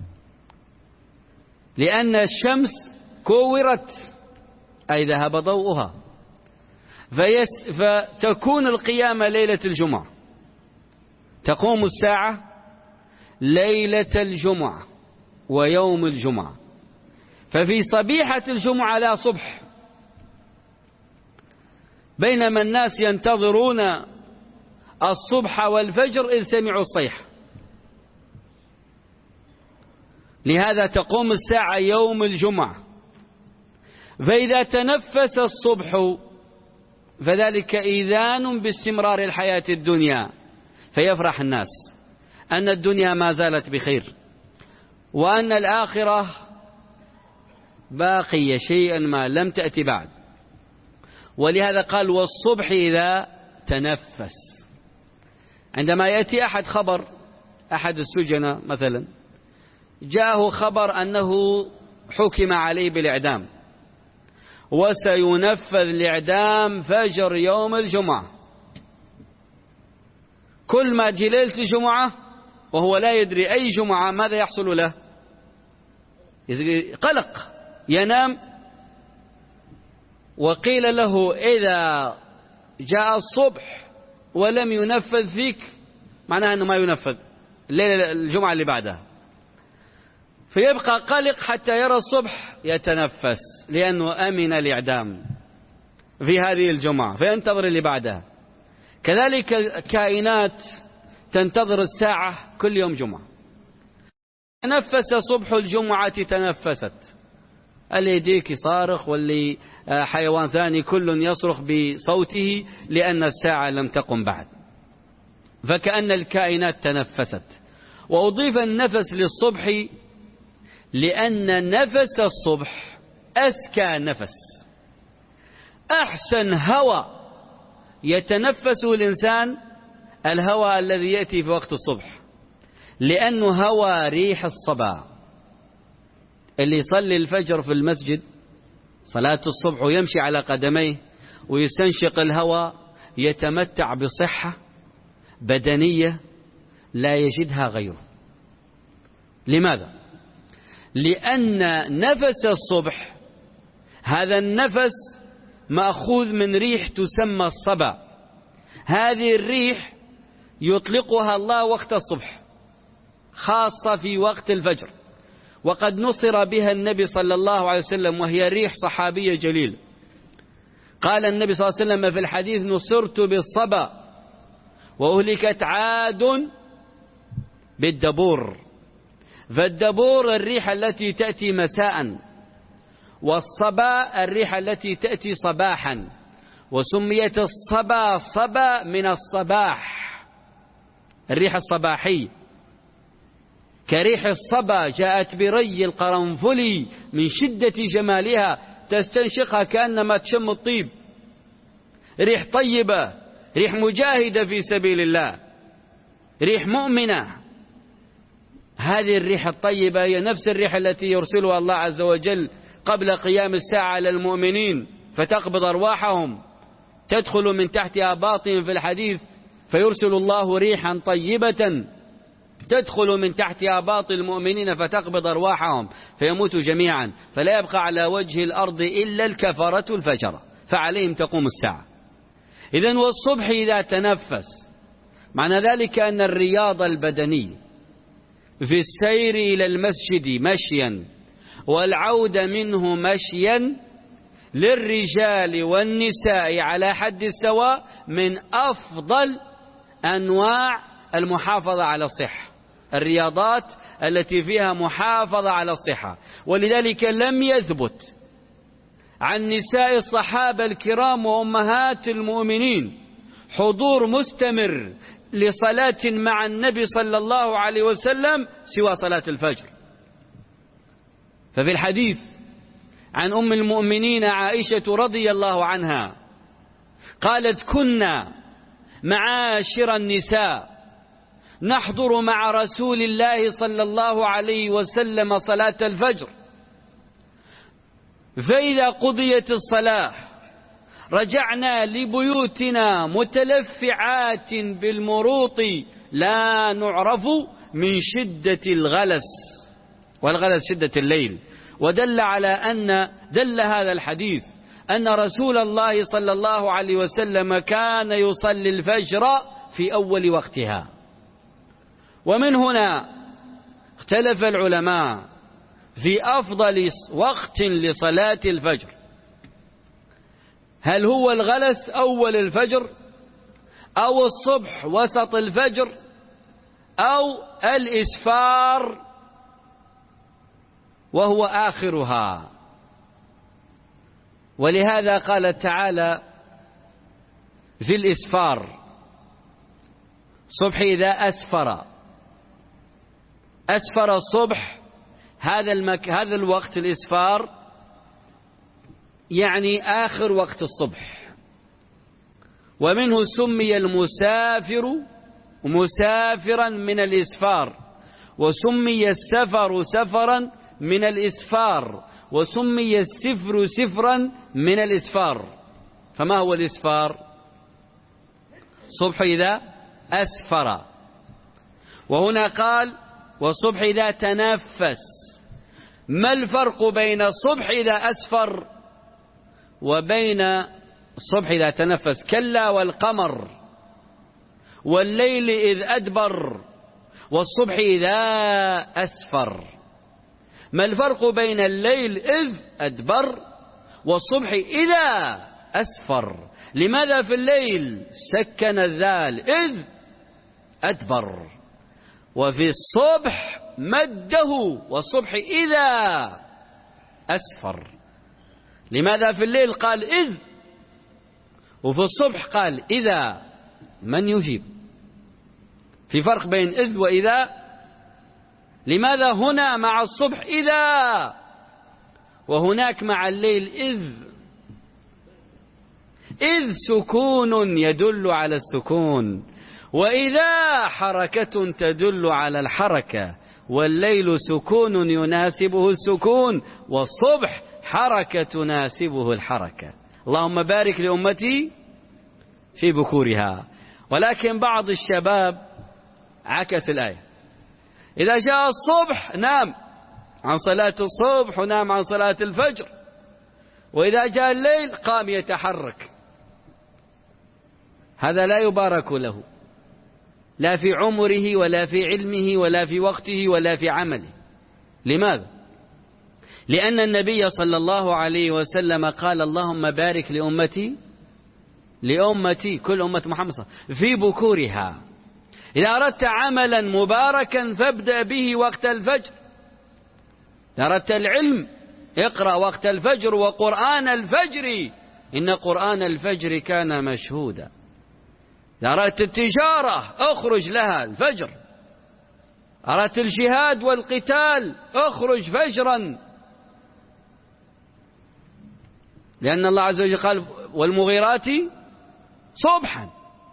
لأن الشمس كورت أي ذهب ضوءها، فيس فتكون القيامة ليلة الجمعة، تقوم الساعة ليلة الجمعة ويوم الجمعة، ففي صبيحة الجمعة لا صبح، بينما الناس ينتظرون الصبح والفجر إذ سمعوا الصيحة. لهذا تقوم الساعة يوم الجمعة. فإذا تنفس الصبح فذلك إذان باستمرار الحياة الدنيا، فيفرح الناس أن الدنيا ما زالت بخير، وأن الآخرة باقية شيئا ما لم تأتي بعد. ولهذا قال والصبح إذا تنفس. عندما يأتي أحد خبر أحد السجناء مثلا، جاءه خبر أنه حكم عليه بالإعدام وسينفذ الإعدام فجر يوم الجمعة، كل ما جي ليلة الجمعة وهو لا يدري أي جمعة ماذا يحصل له؟ قلق، ينام. وقيل له إذا جاء الصبح ولم ينفذ فيك معناها أنه ما ينفذ الليلة الجمعة اللي بعدها، فيبقى قلق حتى يرى الصبح يتنفس، لأنه أمن الإعدام في هذه الجمعة فينتظر اللي بعدها. كذلك كائنات تنتظر الساعة كل يوم جمعة. تنفس صبح الجمعة تنفست، اللي يديك صارخ واللي حيوان ثاني كل يصرخ بصوته لأن الساعة لم تقم بعد، فكأن الكائنات تنفست. وأضيف النفس للصبح لأن نفس الصبح أزكى نفس، أحسن هوى يتنفسه الإنسان الهوى الذي يأتي في وقت الصبح، لأنه هوى ريح الصبا. اللي يصلي الفجر في المسجد صلاة الصبح ويمشي على قدميه ويستنشق الهوى يتمتع بصحة بدنية لا يجدها غيره. لماذا؟ لأن نفس الصبح هذا النفس مأخوذ من ريح تسمى الصبا. هذه الريح يطلقها الله وقت الصبح، خاصة في وقت الفجر، وقد نصر بها النبي صلى الله عليه وسلم، وهي ريح صحابية جليل. قال النبي صلى الله عليه وسلم في الحديث: نصرت بالصبا وأهلكت عاد بالدبور. فالدبور الريح التي تأتي مساء، والصبا الريح التي تأتي صباحا، وسميت الصبا صبا من الصباح، الريح الصباحي، كريح الصبا جاءت بري القرنفل من شدة جمالها تستنشقها كأنما تشم الطيب، ريح طيبة، ريح مجاهدة في سبيل الله، ريح مؤمنة. هذه الريح الطيبة هي نفس الريح التي يرسلها الله عز وجل قبل قيام الساعة على المؤمنين فتقبض أرواحهم، تدخل من تحت آباطهم في الحديث، فيرسل الله ريحا طيبة تدخل من تحت آباط المؤمنين فتقبض أرواحهم فيموتوا جميعا، فلا يبقى على وجه الأرض إلا الكفرة الفجرة، فعليهم تقوم الساعة. إذن والصبح إذا تنفس، معنى ذلك أن الرياضة البدنية في السير إلى المسجد مشيا والعودة منه مشيا للرجال والنساء على حد السواء من أفضل أنواع المحافظة على الصحة، الرياضات التي فيها محافظة على الصحة. ولذلك لم يثبت عن نساء الصحابة الكرام وأمهات المؤمنين حضور مستمر لصلاة مع النبي صلى الله عليه وسلم سوى صلاة الفجر. ففي الحديث عن أم المؤمنين عائشة رضي الله عنها قالت: كنا معاشر النساء نحضر مع رسول الله صلى الله عليه وسلم صلاة الفجر، فإذا قضيت الصلاة رجعنا لبيوتنا متلفعات بالمروط لا نعرف من شدة الغلس، والغلس شدة الليل. ودل على أن دل هذا الحديث أن رسول الله صلى الله عليه وسلم كان يصلي الفجر في أول وقتها. ومن هنا اختلف العلماء في أفضل وقت لصلاة الفجر، هل هو الغلس أول الفجر، أو الصبح وسط الفجر، أو الإسفار وهو آخرها. ولهذا قال تعالى في الإسفار: صبح إذا أسفر. أسفر الصبح، هذا المك... هذا الوقت الإسفار يعني آخر وقت الصبح. ومنه سمي المسافر مسافرا من الإسفار، وسمي السفر سفرا من الإسفار، وسمي السفر سفرا من الإسفار. فما هو الإسفار؟ صبح إذا أسفر. وهنا قال: والصبح إذا تنفس. ما الفرق بين الصبح إذا أسفر وبين الصبح إذا تنفس؟ كلا والقمر، والليل إذ أدبر، والصبح إذا أسفر. ما الفرق بين الليل إذ أدبر والصبح إذا أسفر؟ لماذا في الليل سكن الذال إذ أدبر، وفي الصبح مده والصبح إذا أسفر؟ لماذا في الليل قال إذ وفي الصبح قال إذا؟ من يجيب؟ في فرق بين إذ وإذا. لماذا هنا مع الصبح إذا وهناك مع الليل إذ؟ إذ سكون يدل على السكون، وإذا حركة تدل على الحركة، والليل سكون يناسبه السكون، والصبح حركة تناسبه الحركة. اللهم بارك لأمتي في بكورها. ولكن بعض الشباب عكس الآية، إذا جاء الصبح نام عن صلاة الصبح ونام عن صلاة الفجر، وإذا جاء الليل قام يتحرك. هذا لا يبارك له، لا في عمره ولا في علمه ولا في وقته ولا في عمله. لماذا؟ لأن النبي صلى الله عليه وسلم قال: اللهم بارك لأمتي لأمتي كل أمة محمد صلى الله عليه وسلم في بكورها. إذا أردت عملا مباركا فابدأ به وقت الفجر. إذا أردت العلم اقرأ وقت الفجر وقرآن الفجر، إن قرآن الفجر كان مشهودا. إذا أردت التجارة اخرج لها الفجر. أردت الجهاد والقتال اخرج فجرا، لأن الله عز وجل قال: والمغيرات صبحا.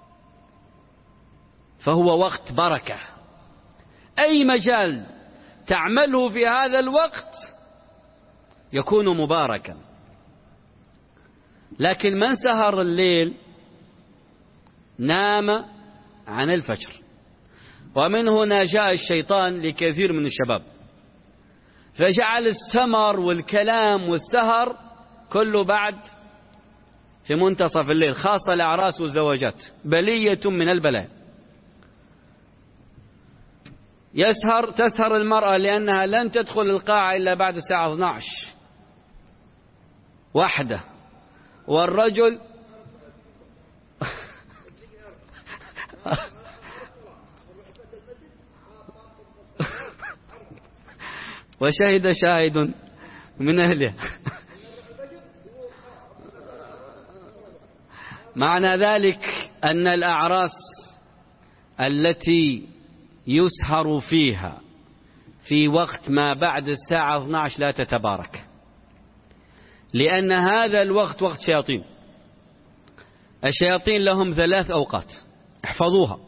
فهو وقت بركة، أي مجال تعمله في هذا الوقت يكون مباركا. لكن من سهر الليل نام عن الفجر. ومن هنا جاء الشيطان لكثير من الشباب، فجعل السمر والكلام والسهر كله بعد في منتصف الليل، خاصة الأعراس والزواجات، بلية من البلاء. يسهر تسهر المرأة لأنها لن تدخل القاعة إلا بعد الساعة اثنتي عشرة واحدة، والرجل وشهد شاهد من أهله. معنى ذلك أن الأعراس التي يسهر فيها في وقت ما بعد الساعة اثنتي عشرة لا تتبارك، لأن هذا الوقت وقت شياطين. الشياطين لهم ثلاث أوقات احفظوها.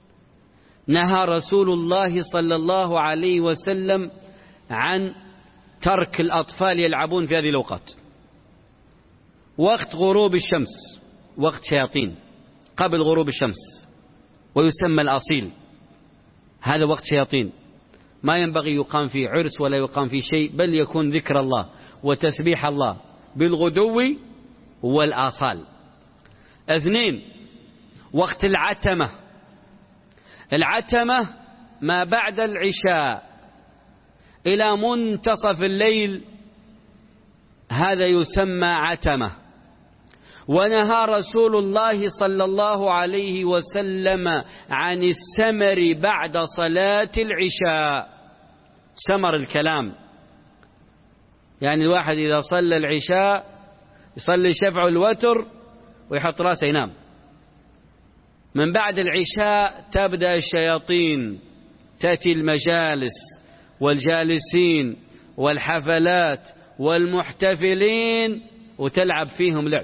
نهى رسول الله صلى الله عليه وسلم عن ترك الأطفال يلعبون في هذه الأوقات. وقت غروب الشمس وقت شياطين قبل غروب الشمس، ويسمى الأصيل، هذا وقت شياطين، ما ينبغي يقام فيه عرس ولا يقام فيه شيء، بل يكون ذكر الله وتسبيح الله بالغدو والآصال. اثنين، وقت العتمة. العتمة ما بعد العشاء إلى منتصف الليل، هذا يسمى عتمة. ونهى رسول الله صلى الله عليه وسلم عن السمر بعد صلاة العشاء. سمر الكلام، يعني الواحد إذا صلى العشاء يصلي شفع الوتر ويحط راسه ينام. من بعد العشاء تبدأ الشياطين تأتي المجالس والجالسين والحفلات والمحتفلين وتلعب فيهم لعب،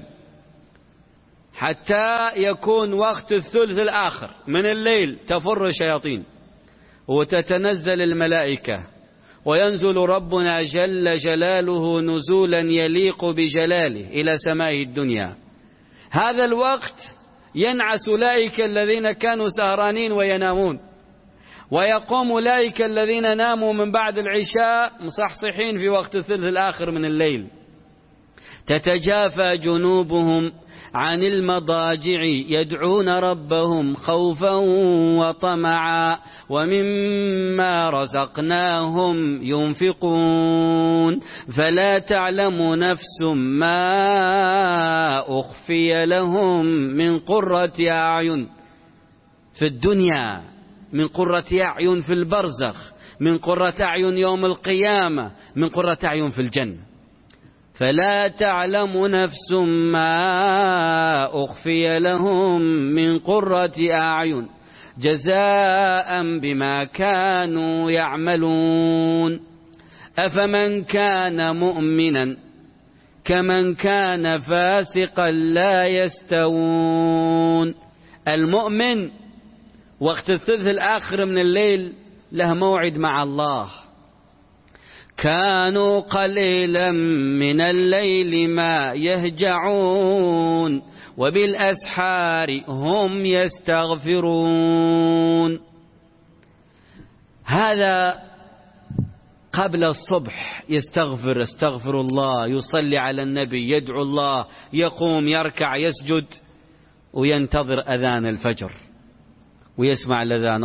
حتى يكون وقت الثلث الآخر من الليل تفر الشياطين وتتنزل الملائكة وينزل ربنا جل جلاله نزولا يليق بجلاله إلى سماء الدنيا. هذا الوقت ينعس أولئك الذين كانوا سهرانين وينامون، ويقوم أولئك الذين ناموا من بعد العشاء مصحصحين في وقت الثلث الآخر من الليل. تتجافى جنوبهم عن المضاجع يدعون ربهم خوفا وطمعا ومما رزقناهم ينفقون فلا تعلم نفس ما أخفي لهم من قرة أعين في الدنيا، من قرة أعين في البرزخ، من قرة أعين يوم القيامة، من قرة أعين في الجنة. فلا تعلم نفس ما أخفي لهم من قرة أعين جزاء بما كانوا يعملون أفمن كان مؤمنا كمن كان فاسقا لا يستوون. المؤمن وقت الثلث الآخر من الليل له موعد مع الله. كانوا قليلا من الليل ما يهجعون وبالأسحار هم يستغفرون. هذا قبل الصبح يستغفر، استغفر الله، يصلي على النبي، يدعو الله، يقوم يركع يسجد، وينتظر أذان الفجر ويسمع الأذان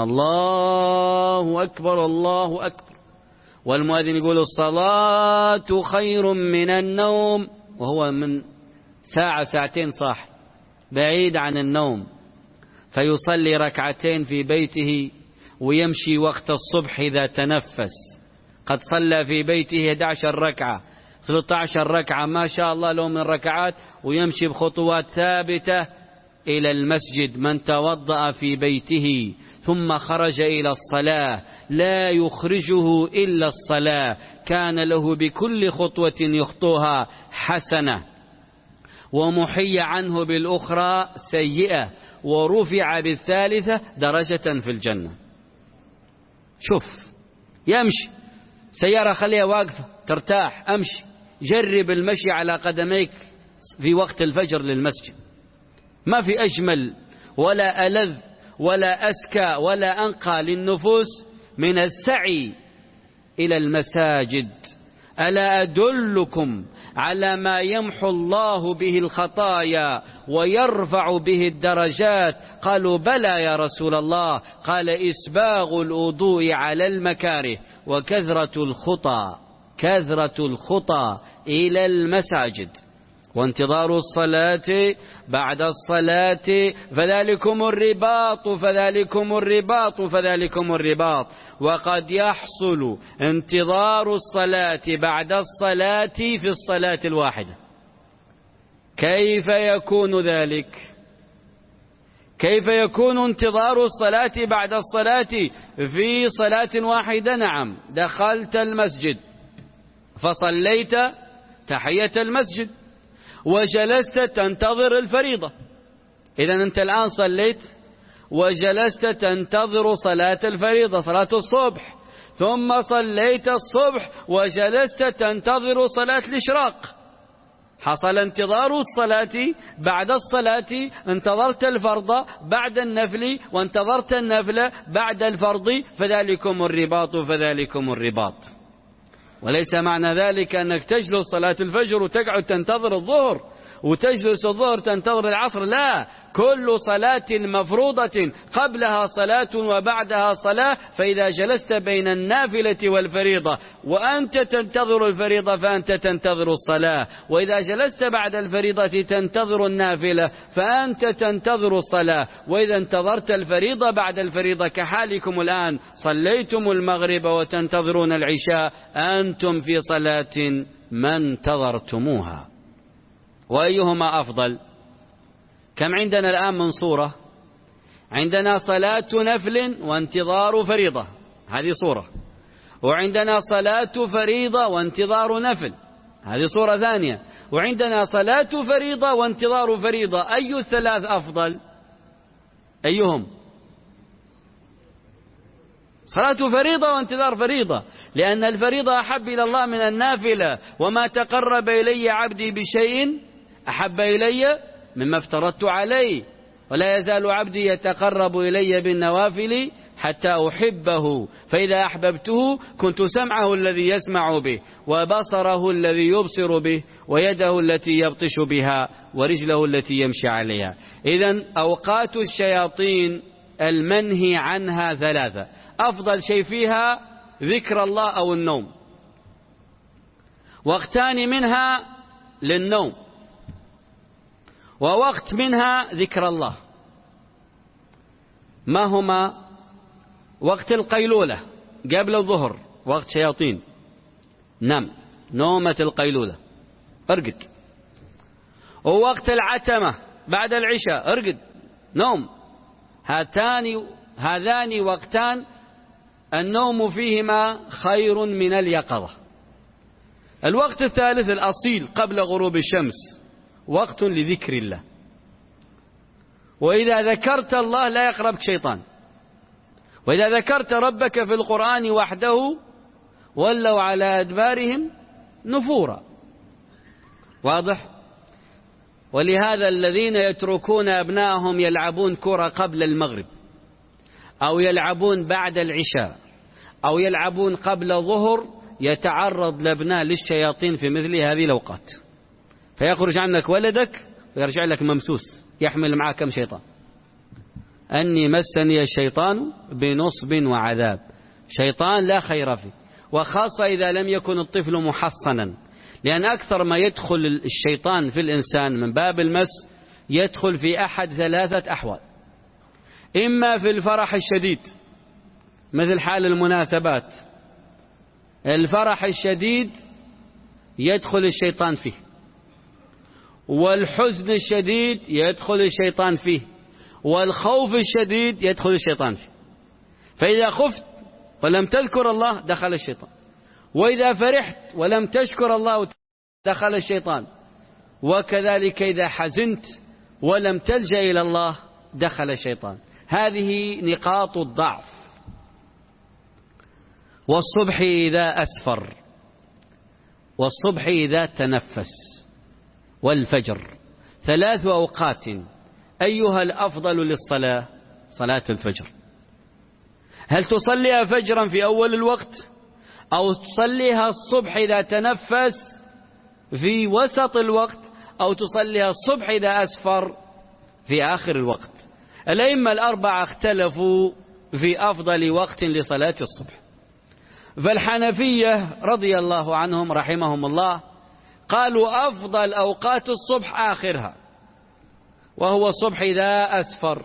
الله أكبر الله أكبر، والمؤذن يقول الصلاة خير من النوم، وهو من ساعة ساعتين صاح بعيد عن النوم، فيصلي ركعتين في بيته ويمشي وقت الصبح إذا تنفس. قد صلى في بيته إحدى عشرة ركعة ثلاثة عشر ركعة ما شاء الله له من ركعات، ويمشي بخطوات ثابتة إلى المسجد. من توضأ في بيته ثم خرج إلى الصلاة لا يخرجه إلا الصلاة كان له بكل خطوة يخطوها حسنة، ومحي عنه بالأخرى سيئة، ورفع بالثالثة درجة في الجنة. شوف، يمشي سيارة خليها واقفة ترتاح، أمشي، جرب المشي على قدميك في وقت الفجر للمسجد. ما في أجمل ولا ألذ ولا أزكى ولا أنقى للنفوس من السعي إلى المساجد. ألا أدلكم على ما يمحو الله به الخطايا ويرفع به الدرجات؟ قالوا بلى يا رسول الله. قال إسباغ الوضوء على المكاره وكثرة الخطى كثرة الخطى إلى المساجد وانتظار الصلاة بعد الصلاة فذلكم الرباط فذلكم الرباط فذلكم الرباط. وقد يحصل انتظار الصلاة بعد الصلاة في الصلاة الواحدة. كيف يكون ذلك؟ كيف يكون انتظار الصلاة بعد الصلاة في صلاة واحدة؟ نعم، دخلت المسجد فصليت تحية المسجد وجلست تنتظر الفريضة. إذن أنت الآن صليت وجلست تنتظر صلاة الفريضة، صلاة الصبح، ثم صليت الصبح وجلست تنتظر صلاة الإشراق، حصل انتظار الصلاة، بعد الصلاة انتظرت الفرض بعد النفل، وانتظرت النفل بعد الفرض، فذلكم الرباط فذلكم الرباط. وليس معنى ذلك أنك تجلس صلاة الفجر وتقعد تنتظر الظهر، وتجلس الظهر تنتظر العصر، لا، كل صلاة مفروضة قبلها صلاة وبعدها صلاة. فإذا جلست بين النافلة والفريضة وأنت تنتظر الفريضة فأنت تنتظر الصلاة، وإذا جلست بعد الفريضة تنتظر النافلة فأنت تنتظر الصلاة، وإذا انتظرت الفريضة بعد الفريضة كحالكم الآن صليتم المغرب وتنتظرون العشاء، أنتم في صلاة ما انتظرتموها. وأيهما أفضل؟ كم عندنا الآن من صورة؟ عندنا صلاة نفل وانتظار فريضة، هذه صورة، وعندنا صلاة فريضة وانتظار نفل، هذه صورة ثانية، وعندنا صلاة فريضة وانتظار فريضة. أي الثلاث أفضل؟ أيهم؟ صلاة فريضة وانتظار فريضة، لأن الفريضة أحب إلى الله من النافلة، وما تقرب إلي عبدي بشيء أحب إلي مما افترضت عليه، ولا يزال عبدي يتقرب إلي بالنوافل حتى أحبه، فإذا أحببته كنت سمعه الذي يسمع به، وبصره الذي يبصر به، ويده التي يبطش بها، ورجله التي يمشي عليها. إذن أوقات الشياطين المنهي عنها ثلاثة، أفضل شيء فيها ذكر الله أو النوم، وقتان منها للنوم، ووقت منها ذكر الله. ما هما؟ وقت القيلولة قبل الظهر وقت شياطين، نم، نومة القيلولة، ارقد. ووقت العتمة بعد العشاء، ارقد، نوم. هاتان هذان وقتان النوم فيهما خير من اليقظة. الوقت الثالث الأصيل قبل غروب الشمس وقت لذكر الله، وإذا ذكرت الله لا يقربك شيطان، وإذا ذكرت ربك في القرآن وحده ولوا على أدبارهم نفورا. واضح؟ ولهذا الذين يتركون أبنائهم يلعبون كرة قبل المغرب، أو يلعبون بعد العشاء، أو يلعبون قبل الظهر، يتعرض الأبناء للشياطين في مثل هذه الأوقات، فيخرج عنك ولدك ويرجع لك ممسوس يحمل معه كم شيطان. أني مسني الشيطان بنصب وعذاب، شيطان لا خير فيه، وخاصة إذا لم يكن الطفل محصنا، لأن أكثر ما يدخل الشيطان في الإنسان من باب المس يدخل في أحد ثلاثة أحوال: إما في الفرح الشديد مثل حال المناسبات، الفرح الشديد يدخل الشيطان فيه، والحزن الشديد يدخل الشيطان فيه، والخوف الشديد يدخل الشيطان فيه. فإذا خفت ولم تذكر الله دخل الشيطان، وإذا فرحت ولم تشكر الله دخل الشيطان، وكذلك إذا حزنت ولم تلجأ إلى الله دخل الشيطان. هذه نقاط الضعف. والصبح إذا أسفر، والصبح إذا تنفس، والفجر، ثلاث أوقات. أيها الأفضل للصلاة؟ صلاة الفجر. هل تصليها فجرا في أول الوقت، أو تصليها الصبح إذا تنفس في وسط الوقت، أو تصليها الصبح إذا أسفر في آخر الوقت؟ الأئمة الأربعة اختلفوا في أفضل وقت لصلاة الصبح. فالحنفية رضي الله عنهم رحمهم الله قالوا أفضل أوقات الصبح آخرها، وهو الصبح إذا أسفر.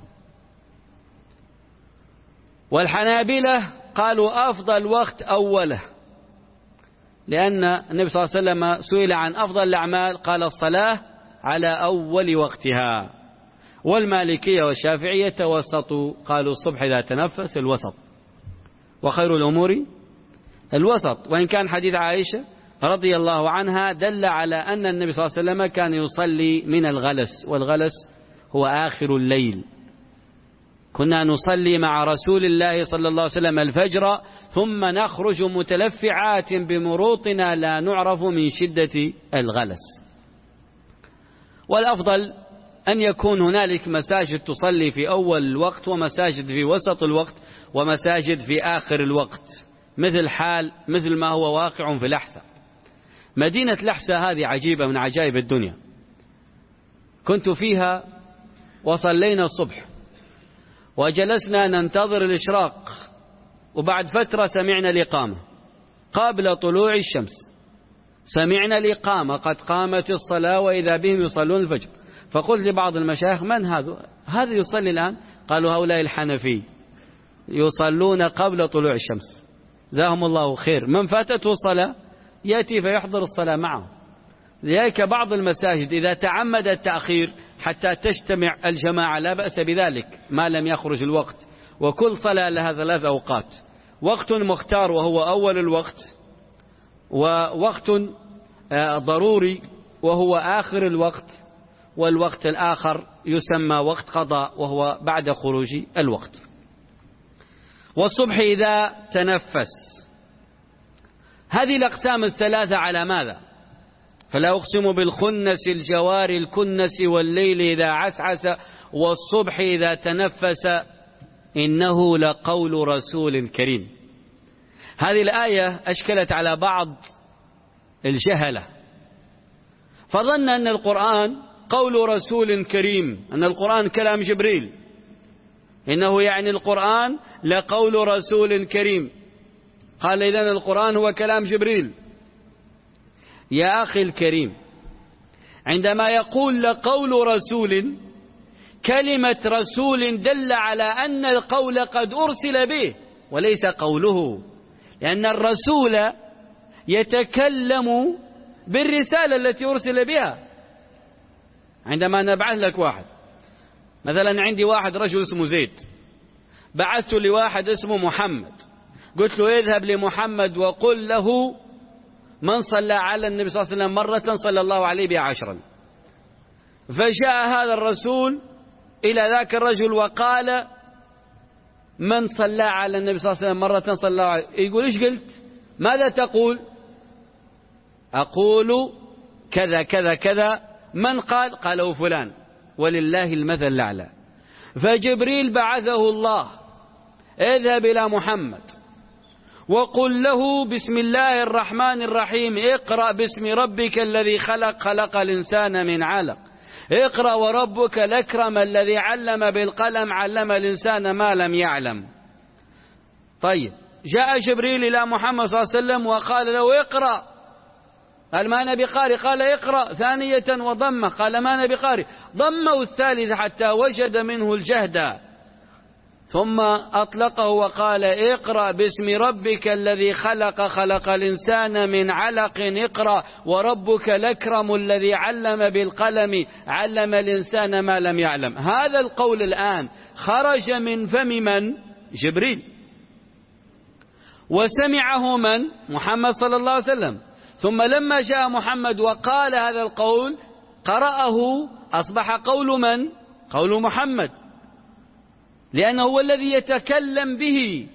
والحنابلة قالوا أفضل وقت أوله، لأن النبي صلى الله عليه وسلم سئل عن أفضل الأعمال قال الصلاة على أول وقتها. والمالكية والشافعية توسطوا، قالوا الصبح إذا تنفس الوسط، وخير الأمور الوسط. وإن كان حديث عائشة رضي الله عنها دل على أن النبي صلى الله عليه وسلم كان يصلي من الغلس، والغلس هو آخر الليل، كنا نصلي مع رسول الله صلى الله عليه وسلم الفجر ثم نخرج متلفعات بمروطنا لا نعرف من شدة الغلس. والأفضل أن يكون هنالك مساجد تصلي في أول الوقت ومساجد في وسط الوقت ومساجد في آخر الوقت، مثل حال مثل ما هو واقع في الأحساء. مدينة الأحساء هذه عجيبة من عجائب الدنيا، كنت فيها وصلينا الصبح وجلسنا ننتظر الإشراق، وبعد فترة سمعنا الإقامة قبل طلوع الشمس، سمعنا الإقامة قد قامت الصلاة وإذا بهم يصلون الفجر. فقلت لبعض المشايخ: من هذا هذا يصلي الآن؟ قالوا: هؤلاء الحنفي يصلون قبل طلوع الشمس، جزاهم الله خير. من فاتته الصلاة يأتي فيحضر الصلاة معه. لذلك بعض المساجد إذا تعمد التأخير حتى تجتمع الجماعة لا بأس بذلك ما لم يخرج الوقت، وكل صلاة لها ثلاث أوقات: وقت مختار وهو أول الوقت، ووقت ضروري وهو آخر الوقت، والوقت الآخر يسمى وقت قضاء وهو بعد خروج الوقت. والصبح إذا تنفس. هذه الأقسام الثلاثة على ماذا؟ فلا أقسم بالخنس الجوار الكنس والليل إذا عسعس والصبح إذا تنفس إنه لقول رسول كريم. هذه الآية أشكلت على بعض الجهلة، فظن أن القرآن قول رسول كريم، أن القرآن كلام جبريل، إنه يعني القرآن لقول رسول كريم. قال: إذن القرآن هو كلام جبريل. يا أخي الكريم، عندما يقول لقول رسول، كلمة رسول دل على أن القول قد أرسل به وليس قوله، لأن الرسول يتكلم بالرسالة التي أرسل بها. عندما نبعث لك واحد، مثلا عندي واحد رجل اسمه زيد، بعثت لواحد اسمه محمد، قلت له: اذهب لمحمد وقل له من صلى على النبي صلى الله عليه وسلم مرة صلى الله عليه بها عشرا. فجاء هذا الرسول إلى ذاك الرجل وقال: من صلى على النبي صلى الله عليه وسلم مرة صلى الله عليه. يقول: إيش قلت؟ ماذا تقول؟ أقول كذا كذا كذا. من قال؟ قاله فلان، ولله المثل الأعلى. فجبريل بعثه الله: اذهب إلى محمد وقل له بسم الله الرحمن الرحيم، اقرأ باسم ربك الذي خلق، خلق الإنسان من علق، اقرأ وربك الأكرم الذي علم بالقلم، علم الإنسان ما لم يعلم. طيب، جاء جبريل إلى محمد صلى الله عليه وسلم وقال له: اقرأ. قال: ما أنا بقارئ. قال: اقرأ ثانية وضمه. قال: ما أنا بقارئ. ضمه الثالثة حتى وجد منه الجهد، ثم أطلقه وقال: اقرأ باسم ربك الذي خلق، خلق الإنسان من علق، اقرأ وربك الأكرم الذي علم بالقلم، علم الإنسان ما لم يعلم. هذا القول الآن خرج من فم من؟ جبريل. وسمعه من؟ محمد صلى الله عليه وسلم. ثم لما جاء محمد وقال هذا القول قرأه، أصبح قول من؟ قول محمد، لأنه هو الذي يتكلم به.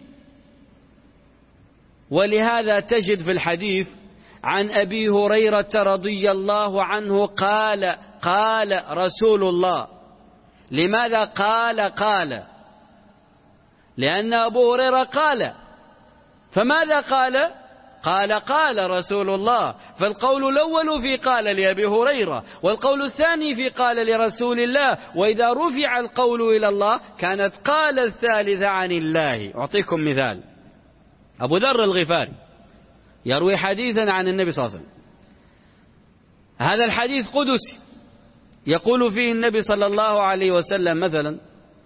ولهذا تجد في الحديث عن أبي هريرة رضي الله عنه قال: قال رسول الله. لماذا قال قال؟ لأن أبو هريرة قال. فماذا قال؟ قال قال رسول الله. فالقول الأول في قال لأبي هريرة، والقول الثاني في قال لرسول الله. وإذا رفع القول إلى الله كانت قال الثالثة عن الله. أعطيكم مثال: أبو ذر الغفاري يروي حديثا عن النبي صلى الله عليه وسلم، هذا الحديث قدسي، يقول فيه النبي صلى الله عليه وسلم مثلا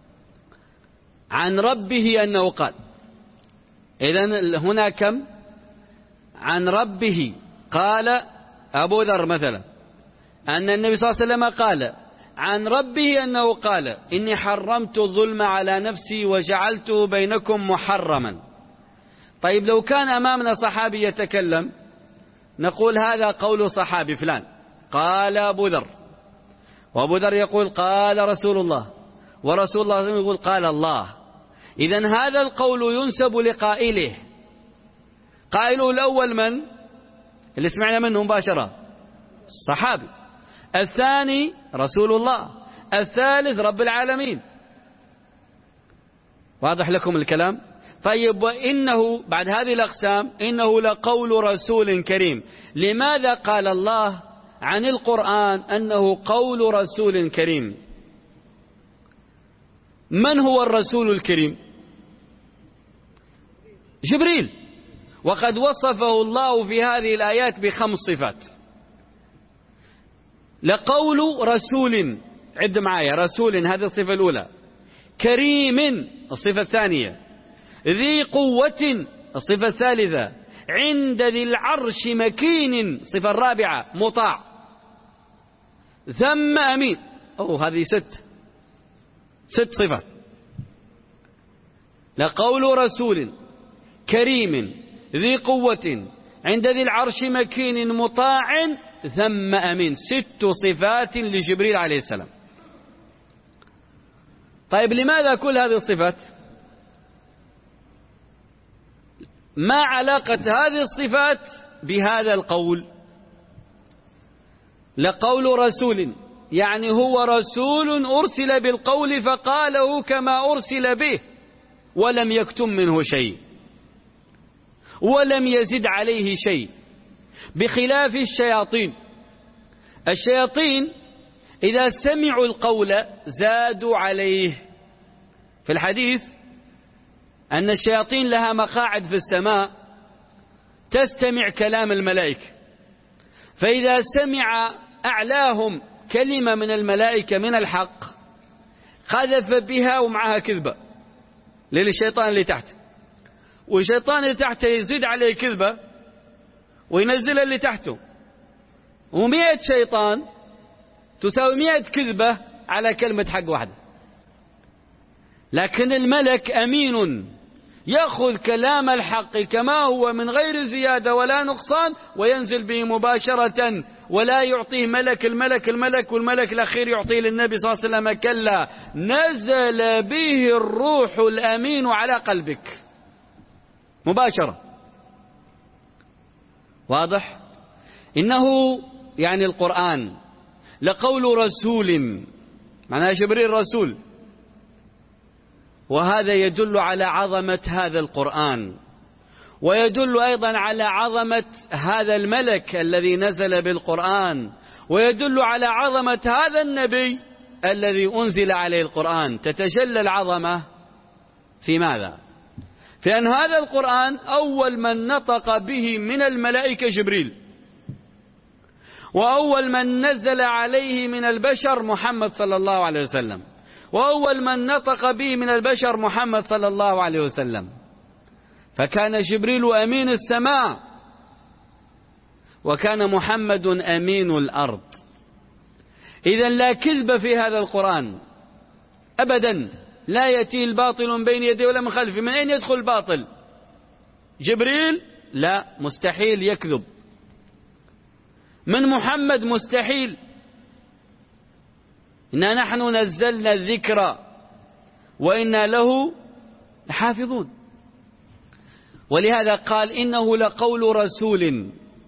عن ربه أنه قال. إذن هنا كم؟ عن ربه قال أبو ذر مثلا أن النبي صلى الله عليه وسلم قال عن ربه أنه قال: إني حرمت الظلم على نفسي وجعلته بينكم محرما. طيب، لو كان أمامنا صحابي يتكلم نقول هذا قول صحابي فلان، قال أبو ذر، وأبو ذر يقول قال رسول الله، ورسول الله صلى الله عليه وسلم يقول قال الله. إذن هذا القول ينسب لقائله. قائله الأول من؟ اللي سمعنا منه مباشرة الصحابي، الثاني رسول الله، الثالث رب العالمين. واضح لكم الكلام؟ طيب، وإنه بعد هذه الأقسام إنه لقول رسول كريم. لماذا قال الله عن القرآن أنه قول رسول كريم؟ من هو الرسول الكريم؟ جبريل. وقد وصفه الله في هذه الآيات بخمس صفات. لقول رسول، عد معايا، رسول هذه الصفة الأولى، كريم الصفة الثانية، ذي قوة الصفة الثالثة، عند ذي العرش مكين الصفة الرابعة، مطاع، ثم أمين. أوه هذه ست ست صفات. لقول رسول كريم ذي قوة عند ذي العرش مكين مطاع ثم أمين. ست صفات لجبريل عليه السلام. طيب، لماذا كل هذه الصفات؟ ما علاقة هذه الصفات بهذا القول؟ لقول رسول يعني هو رسول أرسل بالقول فقاله كما أرسل به ولم يكتم منه شيء ولم يزد عليه شيء، بخلاف الشياطين. الشياطين إذا سمعوا القول زادوا عليه. في الحديث أن الشياطين لها مقاعد في السماء تستمع كلام الملائكة، فإذا سمع أعلاهم كلمة من الملائكة من الحق قذف بها ومعها كذبة للشيطان اللي تحت، والشيطان اللي تحته يزيد عليه كذبة وينزل اللي تحته، ومئة شيطان تساوي مئة كذبة على كلمة حق واحدة. لكن الملك أمين يأخذ كلام الحق كما هو من غير زيادة ولا نقصان وينزل به مباشرة، ولا يعطيه ملك الملك الملك والملك الأخير يعطيه للنبي صلى الله عليه وسلم. كلا، نزل به الروح الأمين على قلبك مباشرة. واضح؟ إنه يعني القرآن لقول رسول، معناها جبريل رسول، وهذا يدل على عظمة هذا القرآن، ويدل أيضا على عظمة هذا الملك الذي نزل بالقرآن، ويدل على عظمة هذا النبي الذي أنزل عليه القرآن. تتجلى العظمة في ماذا؟ في أن هذا القرآن أول من نطق به من الملائكة جبريل، وأول من نزل عليه من البشر محمد صلى الله عليه وسلم، وأول من نطق به من البشر محمد صلى الله عليه وسلم. فكان جبريل أمين السماء، وكان محمد أمين الأرض. إذن لا كذب في هذا القرآن أبدا، لا يأتي الباطل من بين يديه ولا من خلفه. من أين يدخل الباطل؟ جبريل؟ لا، مستحيل يكذب. من محمد؟ مستحيل. إنا نحن نزلنا الذكر وإنا له لحافظون. ولهذا قال إنه لقول رسول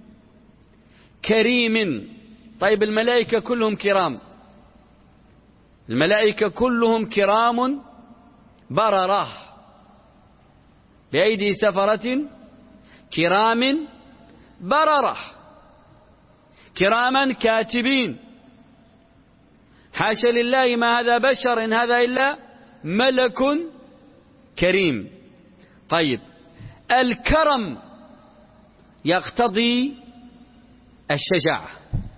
كريم. طيب، الملائكة كلهم كرام، الملائكة كلهم كرام بررة بأيدي سفرة كرام بررة، كراما كاتبين. حاشا لله ما هذا بشر إن هذا إلا ملك كريم. طيب، الكرم يقتضي الشجاعة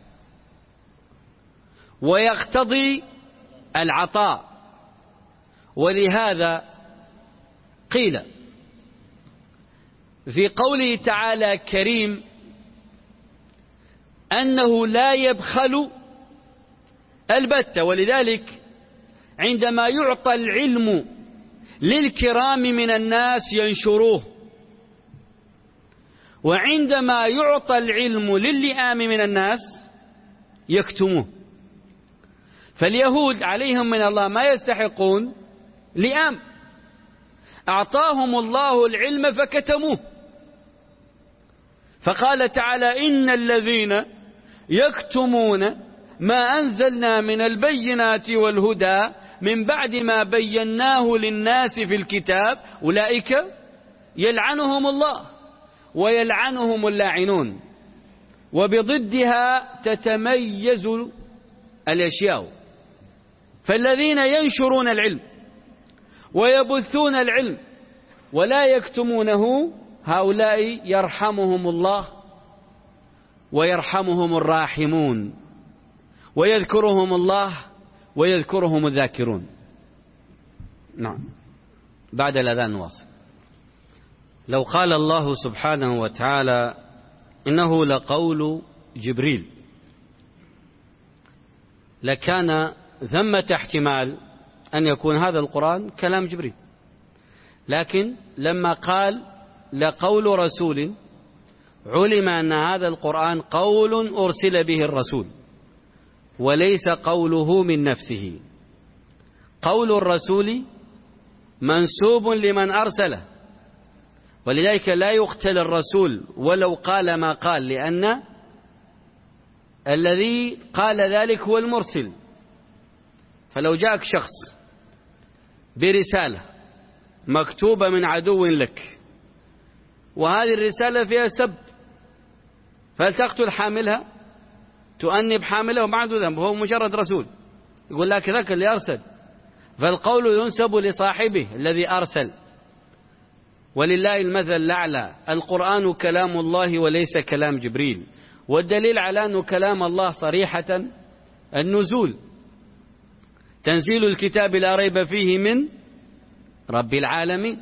ويقتضي العطاء، ولهذا قيل في قوله تعالى كريم أنه لا يبخل البتة. ولذلك عندما يعطى العلم للكرام من الناس ينشروه، وعندما يعطى العلم للئام من الناس يكتموه. فاليهود عليهم من الله ما يستحقون لئام، أعطاهم الله العلم فكتموه. فقال تعالى: إن الذين يكتمون ما أنزلنا من البينات والهدى من بعد ما بيناه للناس في الكتاب أولئك يلعنهم الله ويلعنهم اللاعنون. وبضدها تتميز الأشياء. فالذين ينشرون العلم ويبثون العلم ولا يكتمونه هؤلاء يرحمهم الله ويرحمهم الراحمون، ويذكرهم الله ويذكرهم الذاكرون. نعم. بعد الأذان واصل. لو قال الله سبحانه وتعالى: إنه لقول جبريل، لكان ثمة احتمال أن يكون هذا القرآن كلام جبريل، لكن لما قال لقول رسول علم أن هذا القرآن قول أرسل به الرسول وليس قوله من نفسه. قول الرسول منسوب لمن أرسله، ولذلك لا يقتل الرسول ولو قال ما قال، لأن الذي قال ذلك هو المرسل. فلو جاءك شخص برسالة مكتوبة من عدو لك وهذه الرسالة فيها سب، فهل تقتل حاملها؟ تؤنب حامله وما عنده ذنب، هو مجرد رسول. يقول لك ذاك اللي أرسل، فالقول ينسب لصاحبه الذي أرسل. ولله المثل الأعلى. القرآن كلام الله وليس كلام جبريل، والدليل على أنه كلام الله صريحة النزول: تنزيل الكتاب لا ريب فيه من رب العالمين.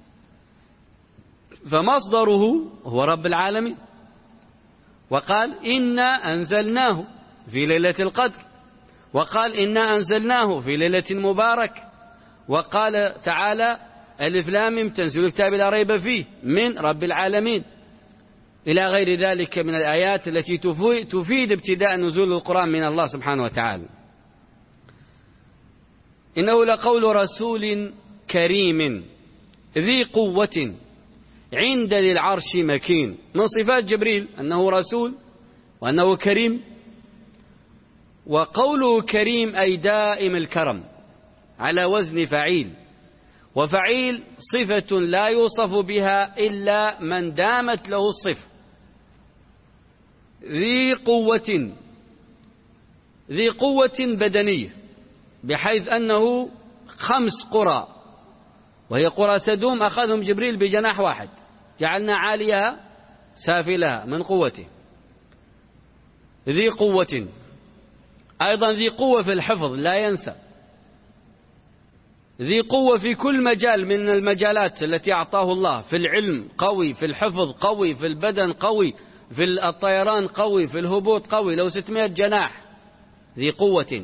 فمصدره هو رب العالمين. وقال: إنا أنزلناه في ليلة القدر، وقال: إنا أنزلناه في ليلة مبارك، وقال تعالى: ألف لام ميم تنزيل الكتاب لا ريب فيه من رب العالمين، إلى غير ذلك من الآيات التي تفيد ابتداء نزول القرآن من الله سبحانه وتعالى. إنه لقول رسول كريم ذي قوة عند ذي العرش مكين. من صفات جبريل أنه رسول وأنه كريم. وقوله كريم أي دائم الكرم على وزن فعيل، وفعيل صفة لا يوصف بها إلا من دامت له الصفة. ذي قوة، ذي قوة بدنية، بحيث أنه خمس قرى، وهي قرى سدوم أخذهم جبريل بجناح واحد، جعلنا عاليها سافلها من قوته. ذي قوة، أيضا ذي قوة في الحفظ لا ينسى، ذي قوة في كل مجال من المجالات التي أعطاه الله. في العلم قوي، في الحفظ قوي، في البدن قوي، في الطيران قوي، في الهبوط قوي، لو ستمائة جناح. ذي قوة.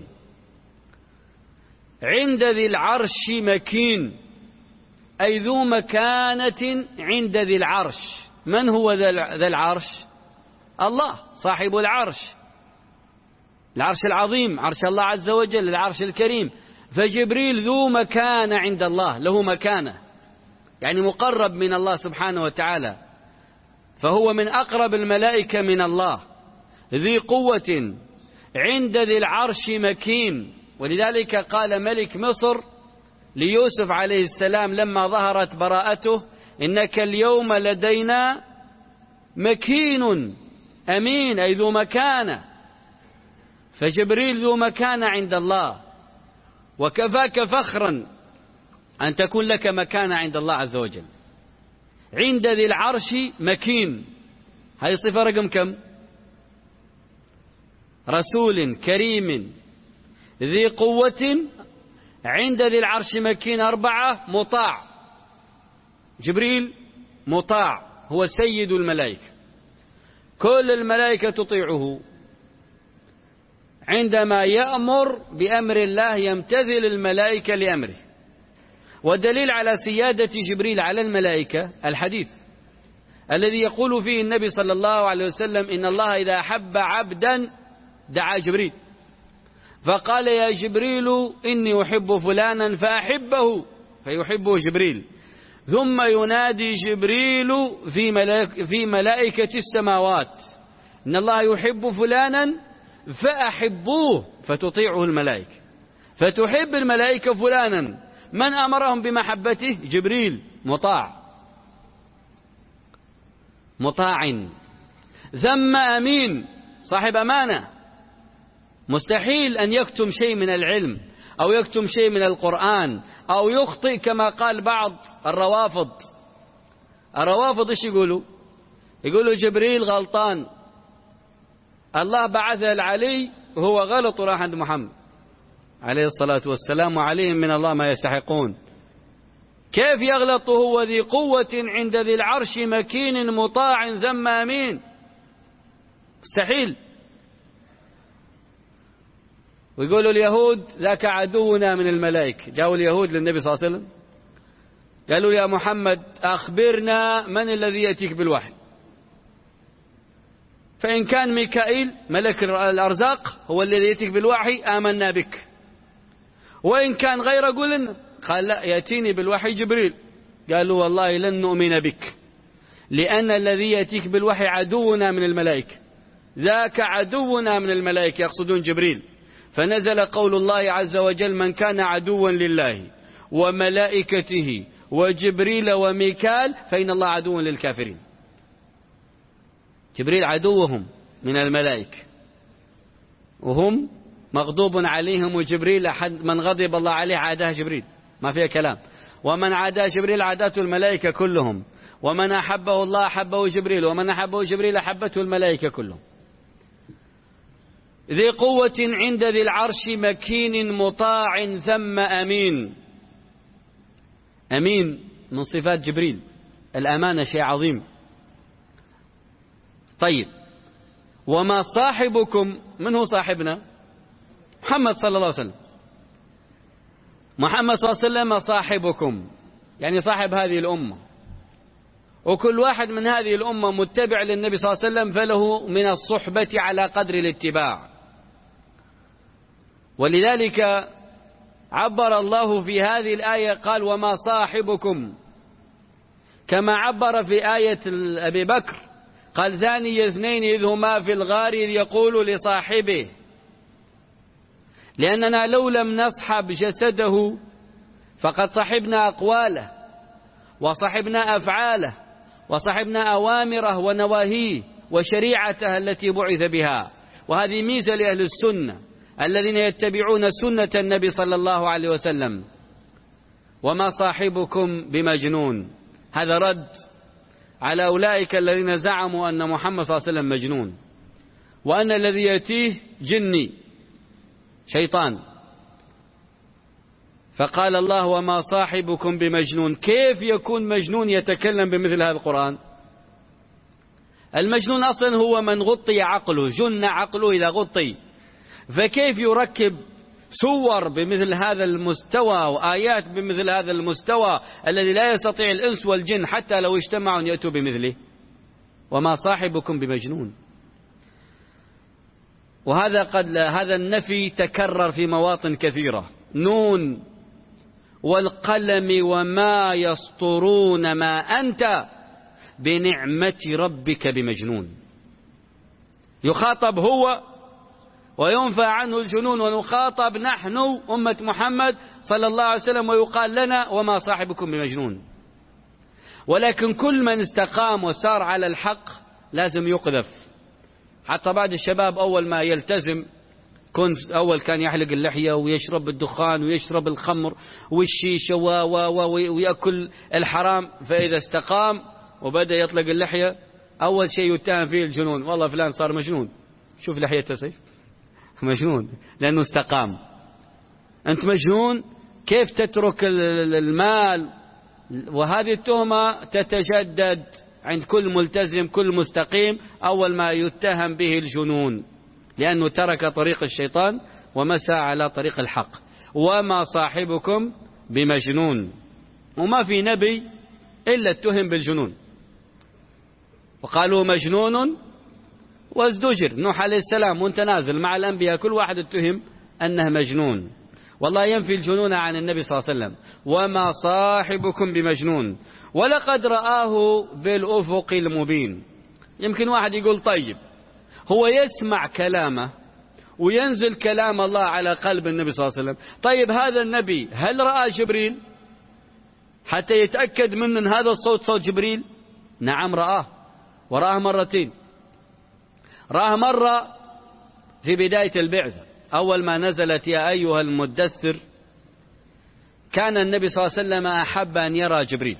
عند ذي العرش مكين، أي ذو مكانة عند ذي العرش. من هو ذا العرش؟ الله صاحب العرش، العرش العظيم، عرش الله عز وجل، العرش الكريم. فجبريل ذو مكانة عند الله، له مكانة، يعني مقرب من الله سبحانه وتعالى، فهو من أقرب الملائكة من الله. ذي قوة عند ذي العرش مكين. ولذلك قال ملك مصر ليوسف عليه السلام لما ظهرت براءته: إنك اليوم لدينا مكين أمين، أي ذو مكانة. فجبريل ذو مكانة عند الله، وكفاك فخرا أن تكون لك مكانة عند الله عز وجل. عند ذي العرش مكين، هذه صفة رقم كم؟ رسول كريم ذي قوة عند ذي العرش مكين. أربعة: مطاع. جبريل مطاع، هو سيد الملائكة، كل الملائكة تطيعه. عندما يأمر بأمر الله يمتثل الملائكة لأمره. والدليل على سيادة جبريل على الملائكة الحديث الذي يقول فيه النبي صلى الله عليه وسلم: إن الله إذا أحب عبدا دعا جبريل. فقال يا جبريل إني أحب فلانا فأحبه، فيحبه جبريل. ثم ينادي جبريل في, ملائك في ملائكة السماوات إن الله يحب فلانا فأحبوه، فتطيعه الملائكة، فتحب الملائكة فلانا. من أمرهم بمحبته؟ جبريل، مطاع مطاع. ثم أمين، صاحب أمانة، مستحيل أن يكتم شيء من العلم أو يكتم شيء من القرآن أو يخطئ كما قال بعض الروافض. الروافض إيش يقولوا؟ يقولوا جبريل غلطان، الله بعثه العلي وهو غلط وراح عند محمد عليه الصلاة والسلام، وعليهم من الله ما يستحقون. كيف يغلط هو ذي قوة عند ذي العرش مكين مطاع ثم أمين؟ مستحيل. ويقولوا اليهود ذاك عدونا من الملائكة. جاءوا اليهود للنبي صلى الله عليه وسلم قالوا يا محمد أخبرنا من الذي يأتيك بالوحي، فإن كان ميكائيل ملك الأرزاق هو الذي يأتيك بالوحي آمنا بك، وإن كان غير قل لنا. قال لا، يأتيني بالوحي جبريل. قالوا والله لن نؤمن بك، لأن الذي يأتيك بالوحي عدونا من الملائكة، ذاك عدونا من الملائكة، يقصدون جبريل. فنزل قول الله عز وجل من كان عدوا لله وملائكته وجبريل وميكال فإن الله عدو للكافرين. جبريل عدوهم من الملائكة وهم مغضوب عليهم، وجبريل أحد من غضب الله عليه عاداه جبريل، ما فيها كلام. ومن عاداه جبريل عادته الملائكة كلهم، ومن أحبه الله أحبه جبريل، ومن أحبه جبريل أحبته الملائكة كلهم. ذي قوة عند ذي العرش مكين مطاع ثم أمين. أمين من صفات جبريل، الأمانة شيء عظيم. طيب، وما صاحبكم، من هو صاحبنا؟ محمد صلى الله عليه وسلم. محمد صلى الله عليه وسلم صاحبكم، يعني صاحب هذه الأمة، وكل واحد من هذه الأمة متبع للنبي صلى الله عليه وسلم فله من الصحبة على قدر الاتباع. ولذلك عبر الله في هذه الآية قال وما صاحبكم، كما عبر في آية أبي بكر قال ثاني اثنين إذ هما في الغار إذ يقول لصاحبه، لأننا لو لم نصحب جسده فقد صحبنا أقواله وصحبنا أفعاله وصحبنا أوامره ونواهيه وشريعته التي بعث بها. وهذه ميزة لأهل السنة الذين يتبعون سنة النبي صلى الله عليه وسلم. وما صاحبكم بمجنون، هذا رد على أولئك الذين زعموا أن محمد صلى الله عليه وسلم مجنون، وأن الذي يأتيه جني شيطان. فقال الله وما صاحبكم بمجنون. كيف يكون مجنون يتكلم بمثل هذا القرآن؟ المجنون أصلا هو من غطي عقله، جن عقله إذا غطي، فكيف يركب صور بمثل هذا المستوى وآيات بمثل هذا المستوى الذي لا يستطيع الإنس والجن حتى لو اجتمعوا أن يأتوا بمثله؟ وما صاحبكم بمجنون. وهذا قد هذا النفي تكرر في مواطن كثيرة. نون والقلم وما يسطرون ما أنت بنعمة ربك بمجنون. يخاطب هو وينفى عنه الجنون، ونخاطب نحن أمة محمد صلى الله عليه وسلم ويقال لنا وما صاحبكم بمجنون. ولكن كل من استقام وسار على الحق لازم يقذف. حتى بعض الشباب أول ما يلتزم كنت أول كان يحلق اللحية ويشرب الدخان ويشرب الخمر والشيشة و و و ويأكل الحرام، فإذا استقام وبدأ يطلق اللحية أول شيء يتهم فيه الجنون، والله فلان صار مجنون، شوف لحيته سيف مجنون لأنه استقام. أنت مجنون، كيف تترك المال؟ وهذه التهمة تتجدد عند كل ملتزم كل مستقيم أول ما يتهم به الجنون، لأنه ترك طريق الشيطان ومسى على طريق الحق. وما صاحبكم بمجنون. وما في نبي إلا اتهم بالجنون، وقالوا مجنون وازدجر. نوح عليه السلام وانت نازل مع الأنبياء كل واحد اتهم أنه مجنون، والله ينفي الجنون عن النبي صلى الله عليه وسلم، وما صاحبكم بمجنون ولقد رآه بالأفق المبين. يمكن واحد يقول طيب هو يسمع كلامه وينزل كلام الله على قلب النبي صلى الله عليه وسلم، طيب هذا النبي هل رأى جبريل حتى يتأكد من أن هذا الصوت صوت جبريل؟ نعم رآه، ورآه مرتين. رآه مرة في بداية البعثة أول ما نزلت يا أيها المدثر، كان النبي صلى الله عليه وسلم أحب أن يرى جبريل،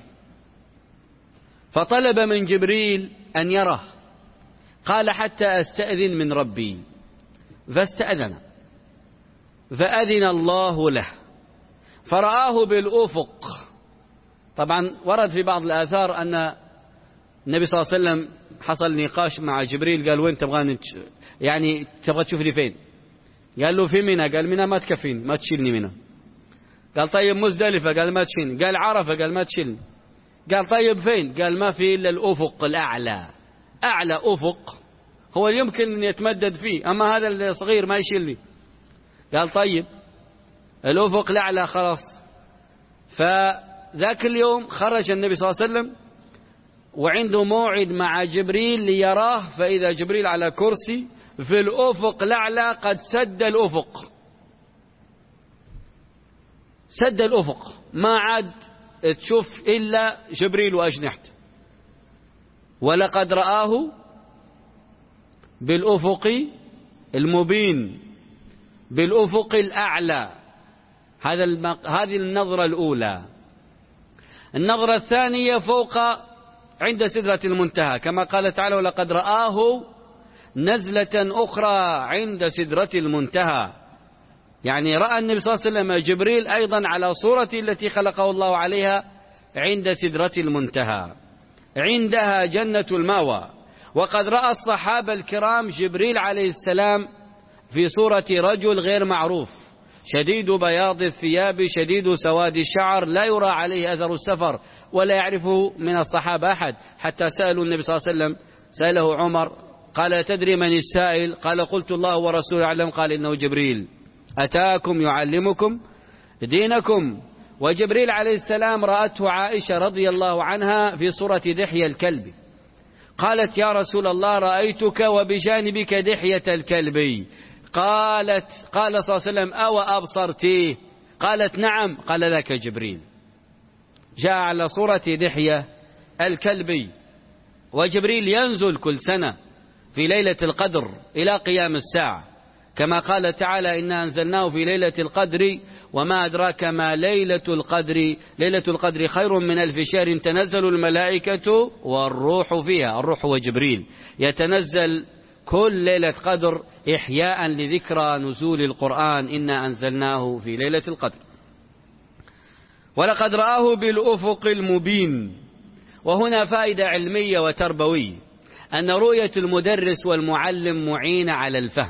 فطلب من جبريل أن يراه، قال حتى أستأذن من ربي، فاستأذن فأذن الله له فرآه بالأفق. طبعا ورد في بعض الآثار أن النبي صلى الله عليه وسلم حصل نقاش مع جبريل، قال وين تبغاني يعني تبغى تشوفني فين؟ قال له في منى، قال منى ما تكفيني ما تشيلني منى. قال طيب مزدلفة، قال ما تشيلني. قال عرفة، قال ما تشيلني. قال طيب فين؟ قال ما في إلا الأفق الأعلى، أعلى أفق هو يمكن أن يتمدد فيه، أما هذا الصغير ما يشيلني. قال طيب الأفق الأعلى خلاص. فذاك اليوم خرج النبي صلى الله عليه وسلم وعنده موعد مع جبريل ليراه، فإذا جبريل على كرسي في الأفق الأعلى قد سد الأفق، سد الأفق، ما عاد تشوف إلا جبريل وأجنحته. ولقد رآه بالأفق المبين، بالأفق الأعلى. هذا المق... هذه النظرة الأولى. النظرة الثانية فوق عند سدرة المنتهى، كما قال تعالى ولقد رآه نزلة أخرى عند سدرة المنتهى، يعني رأى النبي صلى الله عليه وسلم جبريل أيضا على صورته التي خلقه الله عليها عند سدرة المنتهى، عندها جنة المأوى. وقد رأى الصحابة الكرام جبريل عليه السلام في صورة رجل غير معروف، شديد بياض الثياب شديد سواد الشعر، لا يرى عليه أثر السفر ولا يعرفه من الصحابة أحد، حتى سألوا النبي صلى الله عليه وسلم، سأله عمر قال تدري من السائل؟ قال قلت الله ورسوله أعلم، قال إنه جبريل أتاكم يعلمكم دينكم. وجبريل عليه السلام رأته عائشة رضي الله عنها في صورة دحية الكلب، قالت يا رسول الله رأيتك وبجانبك دحية الكلب. قالت قال صلى الله عليه وسلم أو أبصرتيه؟ قالت نعم. قال ذاك جبريل جاء على صورة دحية الكلب. وجبريل ينزل كل سنة في ليلة القدر إلى قيام الساعة، كما قال تعالى إنا أنزلناه في ليلة القدر وما أدراك ما ليلة القدر ليلة القدر خير من ألف شهر تنزل الملائكة والروح فيها. الروح هو جبريل، يتنزل كل ليلة قدر إحياء لذكرى نزول القرآن إنا أنزلناه في ليلة القدر. ولقد رآه بالأفق المبين. وهنا فائدة علمية وتربوية، أن رؤية المدرس والمعلم معينة على الفهم،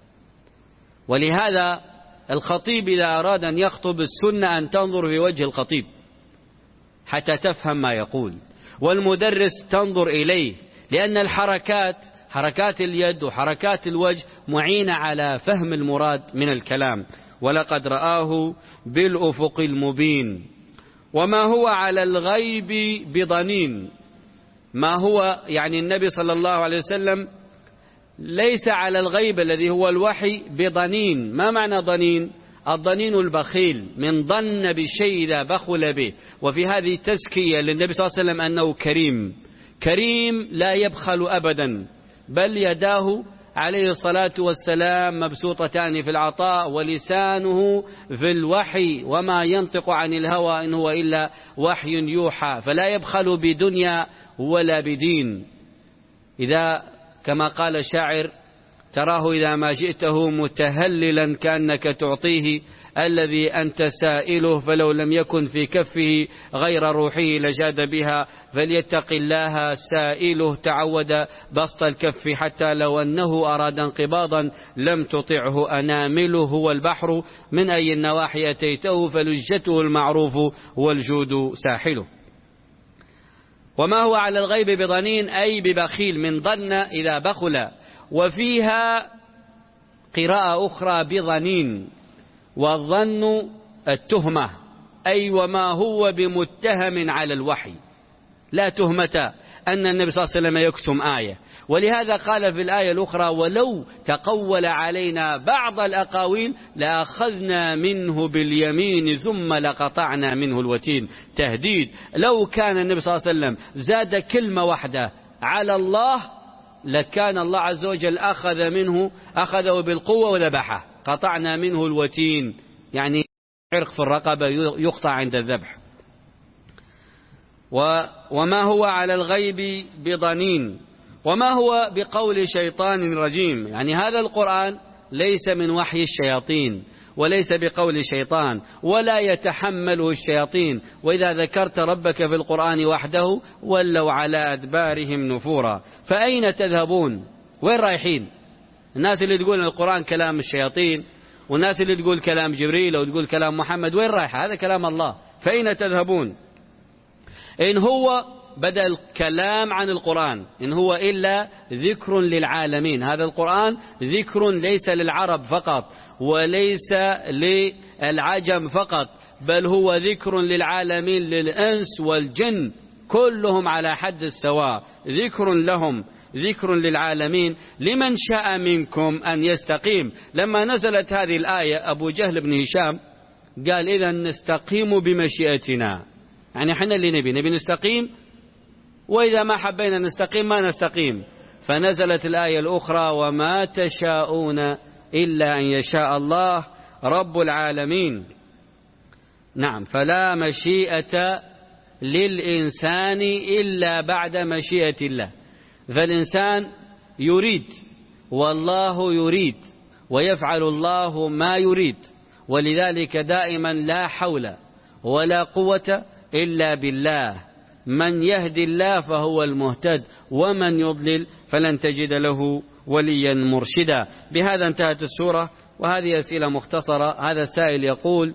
ولهذا الخطيب إذا أراد أن يخطب السنة أن تنظر في وجه الخطيب حتى تفهم ما يقول، والمدرس تنظر إليه، لأن الحركات حركات اليد وحركات الوجه معينة على فهم المراد من الكلام. ولقد رآه بالأفق المبين. وما هو على الغيب بضنين، ما هو يعني النبي صلى الله عليه وسلم ليس على الغيب الذي هو الوحي بضنين. ما معنى ضنين؟ الضنين البخيل، من ضن بالشيء إذا بخل به. وفي هذه تزكية للنبي صلى الله عليه وسلم أنه كريم، كريم لا يبخل أبدا، بل يداه عليه الصلاة والسلام مبسوطتان في العطاء، ولسانه في الوحي، وما ينطق عن الهوى إن هو إلا وحي يوحى، فلا يبخل بدنيا ولا بدين. إذا كما قال الشاعر تراه إذا ما جئته متهللا كأنك تعطيه الذي أنت سائله، فلو لم يكن في كفه غير روحه لجاد بها، فليتق الله سائله تعود بسط الكف حتى لو أنه أراد انقباضا لم تطعه أنامله، هو البحر من أي النواحي أتيته فلجته المعروف والجود ساحله. وما هو على الغيب بضنين أي ببخيل، من ظن إذا بخل. وفيها قراءة أخرى بضنين والظن التهمة، أي وما هو بمتهم على الوحي، لا تهمة أن النبي صلى الله عليه وسلم يكتم آية. ولهذا قال في الآية الأخرى: ولو تقول علينا بعض الأقاويل لأخذنا منه باليمين ثم لقطعنا منه الوتين. تهديد، لو كان النبي صلى الله عليه وسلم زاد كلمة واحدة على الله لكان الله عز وجل أخذ منه أخذه بالقوة وذبحه، قطعنا منه الوتين، يعني عرق في الرقبة يقطع عند الذبح. وما هو على الغيب بضنين، وما هو بقول شيطان رجيم، يعني هذا القرآن ليس من وحي الشياطين وليس بقول شيطان ولا يتحمله الشياطين، وإذا ذكرت ربك في القرآن وحده ولوا على أدبارهم نفورا. فأين تذهبون؟ وين رايحين؟ الناس اللي تقول القرآن كلام الشياطين، والناس اللي تقول كلام جبريل أو تقول كلام محمد، وين رايحة؟ هذا كلام الله. فأين تذهبون؟ إن هو بدأ الكلام عن القرآن إن هو إلا ذكر للعالمين. هذا القرآن ذكر ليس للعرب فقط وليس للعجم فقط، بل هو ذكر للعالمين، للإنس والجن كلهم على حد السواء، ذكر لهم، ذكر للعالمين. لمن شاء منكم أن يستقيم. لما نزلت هذه الآية أبو جهل بن هشام قال: إذا نستقيم بمشيئتنا، يعني احنا اللي نبي نبي نستقيم، وإذا ما حبينا نستقيم ما نستقيم. فنزلت الآية الأخرى: وما تشاءون إلا أن يشاء الله رب العالمين. نعم، فلا مشيئة للإنسان إلا بعد مشيئة الله. فالإنسان يريد والله يريد ويفعل الله ما يريد، ولذلك دائما لا حول ولا قوة إلا بالله. من يهدي الله فهو المهتد، ومن يضلل فلن تجد له وليا مرشدا. بهذا انتهت السورة، وهذه أسئلة مختصرة. هذا السائل يقول: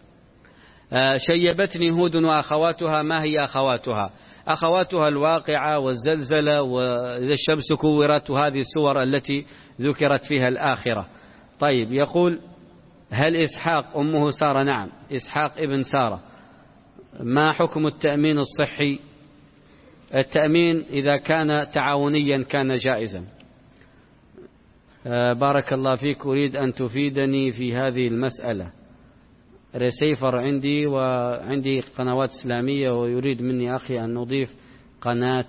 شيبتني هود وأخواتها، ما هي أخواتها؟ أخواتها الواقعة والزلزلة وإذا الشمس كورت، وهذه السور التي ذكرت فيها الآخرة. طيب، يقول: هل إسحاق أمه سارة؟ نعم، إسحاق ابن سارة. ما حكم التأمين الصحي؟ التأمين إذا كان تعاونيا كان جائزا. بارك الله فيك، أريد أن تفيدني في هذه المسألة. ريسيفر عندي وعندي قنوات إسلامية، ويريد مني أخي أن نضيف قناة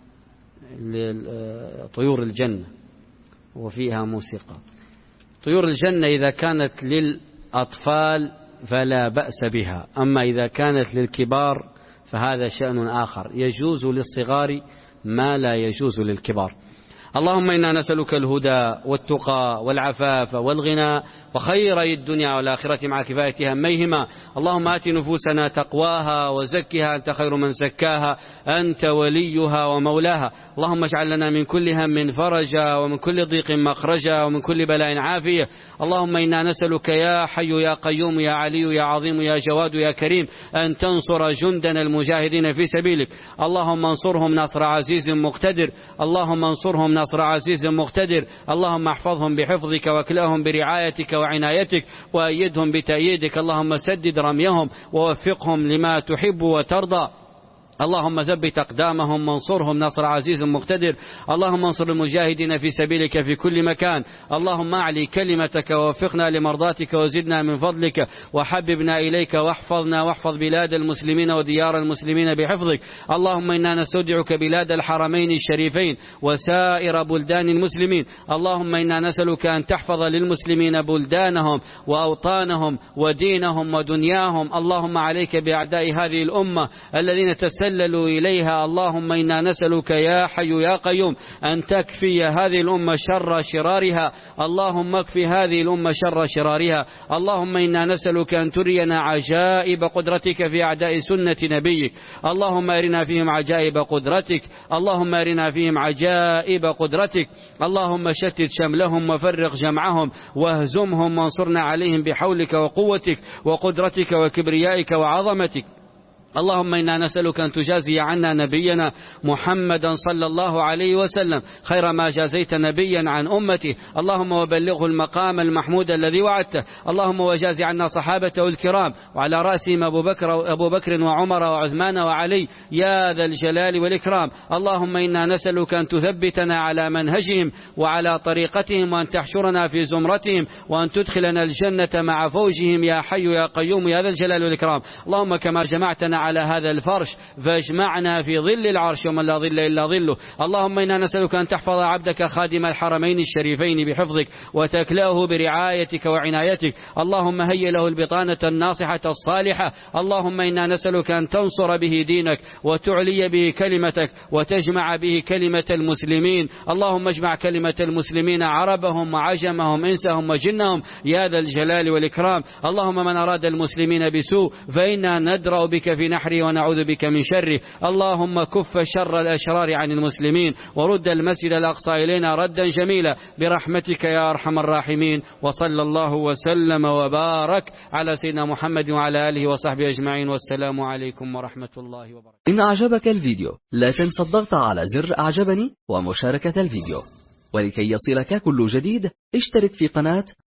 طيور الجنة وفيها موسيقى. طيور الجنة إذا كانت للأطفال فلا بأس بها، أما إذا كانت للكبار فهذا شأن آخر، يجوز للصغار ما لا يجوز للكبار. اللهم إنا نسألك الهدى والتقى والعفاف والغنى وخيري الدنيا والآخرة مع كفاية هميهما. اللهم آت نفوسنا تقواها وزكها أنت خير من زكاها، أنت وليها ومولاها. اللهم اجعل لنا من كل هم فرجا ومن كل ضيق مخرجا ومن كل بلاء عافية. اللهم إنا نسألك يا حي يا قيوم يا علي يا عظيم يا جواد يا كريم أن تنصر جندنا المجاهدين في سبيلك. اللهم انصرهم نصر عزيز مقتدر، اللهم انصرهم نصر عزيز مقتدر. اللهم احفظهم بحفظك واكلأهم برعايتك وعنايتك وأيدهم بتأييدك. اللهم سدد رميهم ووفقهم لما تحب وترضى. اللهم ثبت أقدامهم وانصرهم نصر عزيز مقتدر. اللهم انصر المجاهدين في سبيلك في كل مكان. اللهم أعلي كلمتك ووفقنا لمرضاتك وزدنا من فضلك وحببنا إليك، واحفظنا واحفظ بلاد المسلمين وديار المسلمين بحفظك. اللهم إنا نستودعك بلاد الحرمين الشريفين وسائر بلدان المسلمين. اللهم إنا نسألك أن تحفظ للمسلمين بلدانهم وأوطانهم ودينهم ودنياهم. اللهم عليك بأعداء هذه الأمة الذين تسللوا إليها. اللهم إنا نسألك يا حي يا قيوم أن تكفي هذه الأمة شر شرارها. اللهم اكفي هذه الأمة شر شرارها. اللهم إنا نسألك أن ترينا عجائب قدرتك في أعداء سنة نبيك. اللهم أرنا فيهم عجائب قدرتك، اللهم أرنا فيهم عجائب قدرتك. اللهم شتت شملهم وفرق جمعهم واهزمهم وانصرنا عليهم بحولك وقوتك وقدرتك وكبريائك وعظمتك. اللهم إنا نسألك أن تجازي عنا نبينا محمدا صلى الله عليه وسلم خير ما جازيت نبيا عن أمته، اللهم وبلغه المقام المحمود الذي وعدته، اللهم وجازي عنا صحابته الكرام وعلى رأسهم أبو بكر, أبو بكر وعمر وعثمان وعلي يا ذا الجلال والإكرام. اللهم إنا نسألك أن تثبتنا على منهجهم وعلى طريقتهم، وأن تحشرنا في زمرتهم، وأن تدخلنا الجنة مع فوجهم يا حي يا قيوم يا ذا الجلال والإكرام. اللهم كما جمعتنا على هذا الفرش فاجمعنا في ظل العرش يوم لا ظل إلا ظله. اللهم إنا نسألك أن تحفظ عبدك خادم الحرمين الشريفين بحفظك وتكلاه برعايتك وعنايتك. اللهم هيئ له البطانة الناصحة الصالحة. اللهم إنا نسألك أن تنصر به دينك وتعلي به كلمتك وتجمع به كلمة المسلمين. اللهم اجمع كلمة المسلمين عربهم وعجمهم إنسهم وجنهم يا ذا الجلال والإكرام. اللهم من أراد المسلمين بسوء فإنا ندرأ بك في نحره ونعوذ بك من شره. اللهم كف شر الأشرار عن المسلمين ورد المسجد الأقصى إلينا ردا جميلا برحمتك يا أرحم الراحمين. وصلى الله وسلم وبارك على سيدنا محمد وعلى آله وصحبه أجمعين، والسلام عليكم ورحمة الله وبركاته. إن أعجبك الفيديو لا تنسى الضغط على زر أعجبني ومشاركة الفيديو، ولكي يصلك كل جديد اشترك في قناة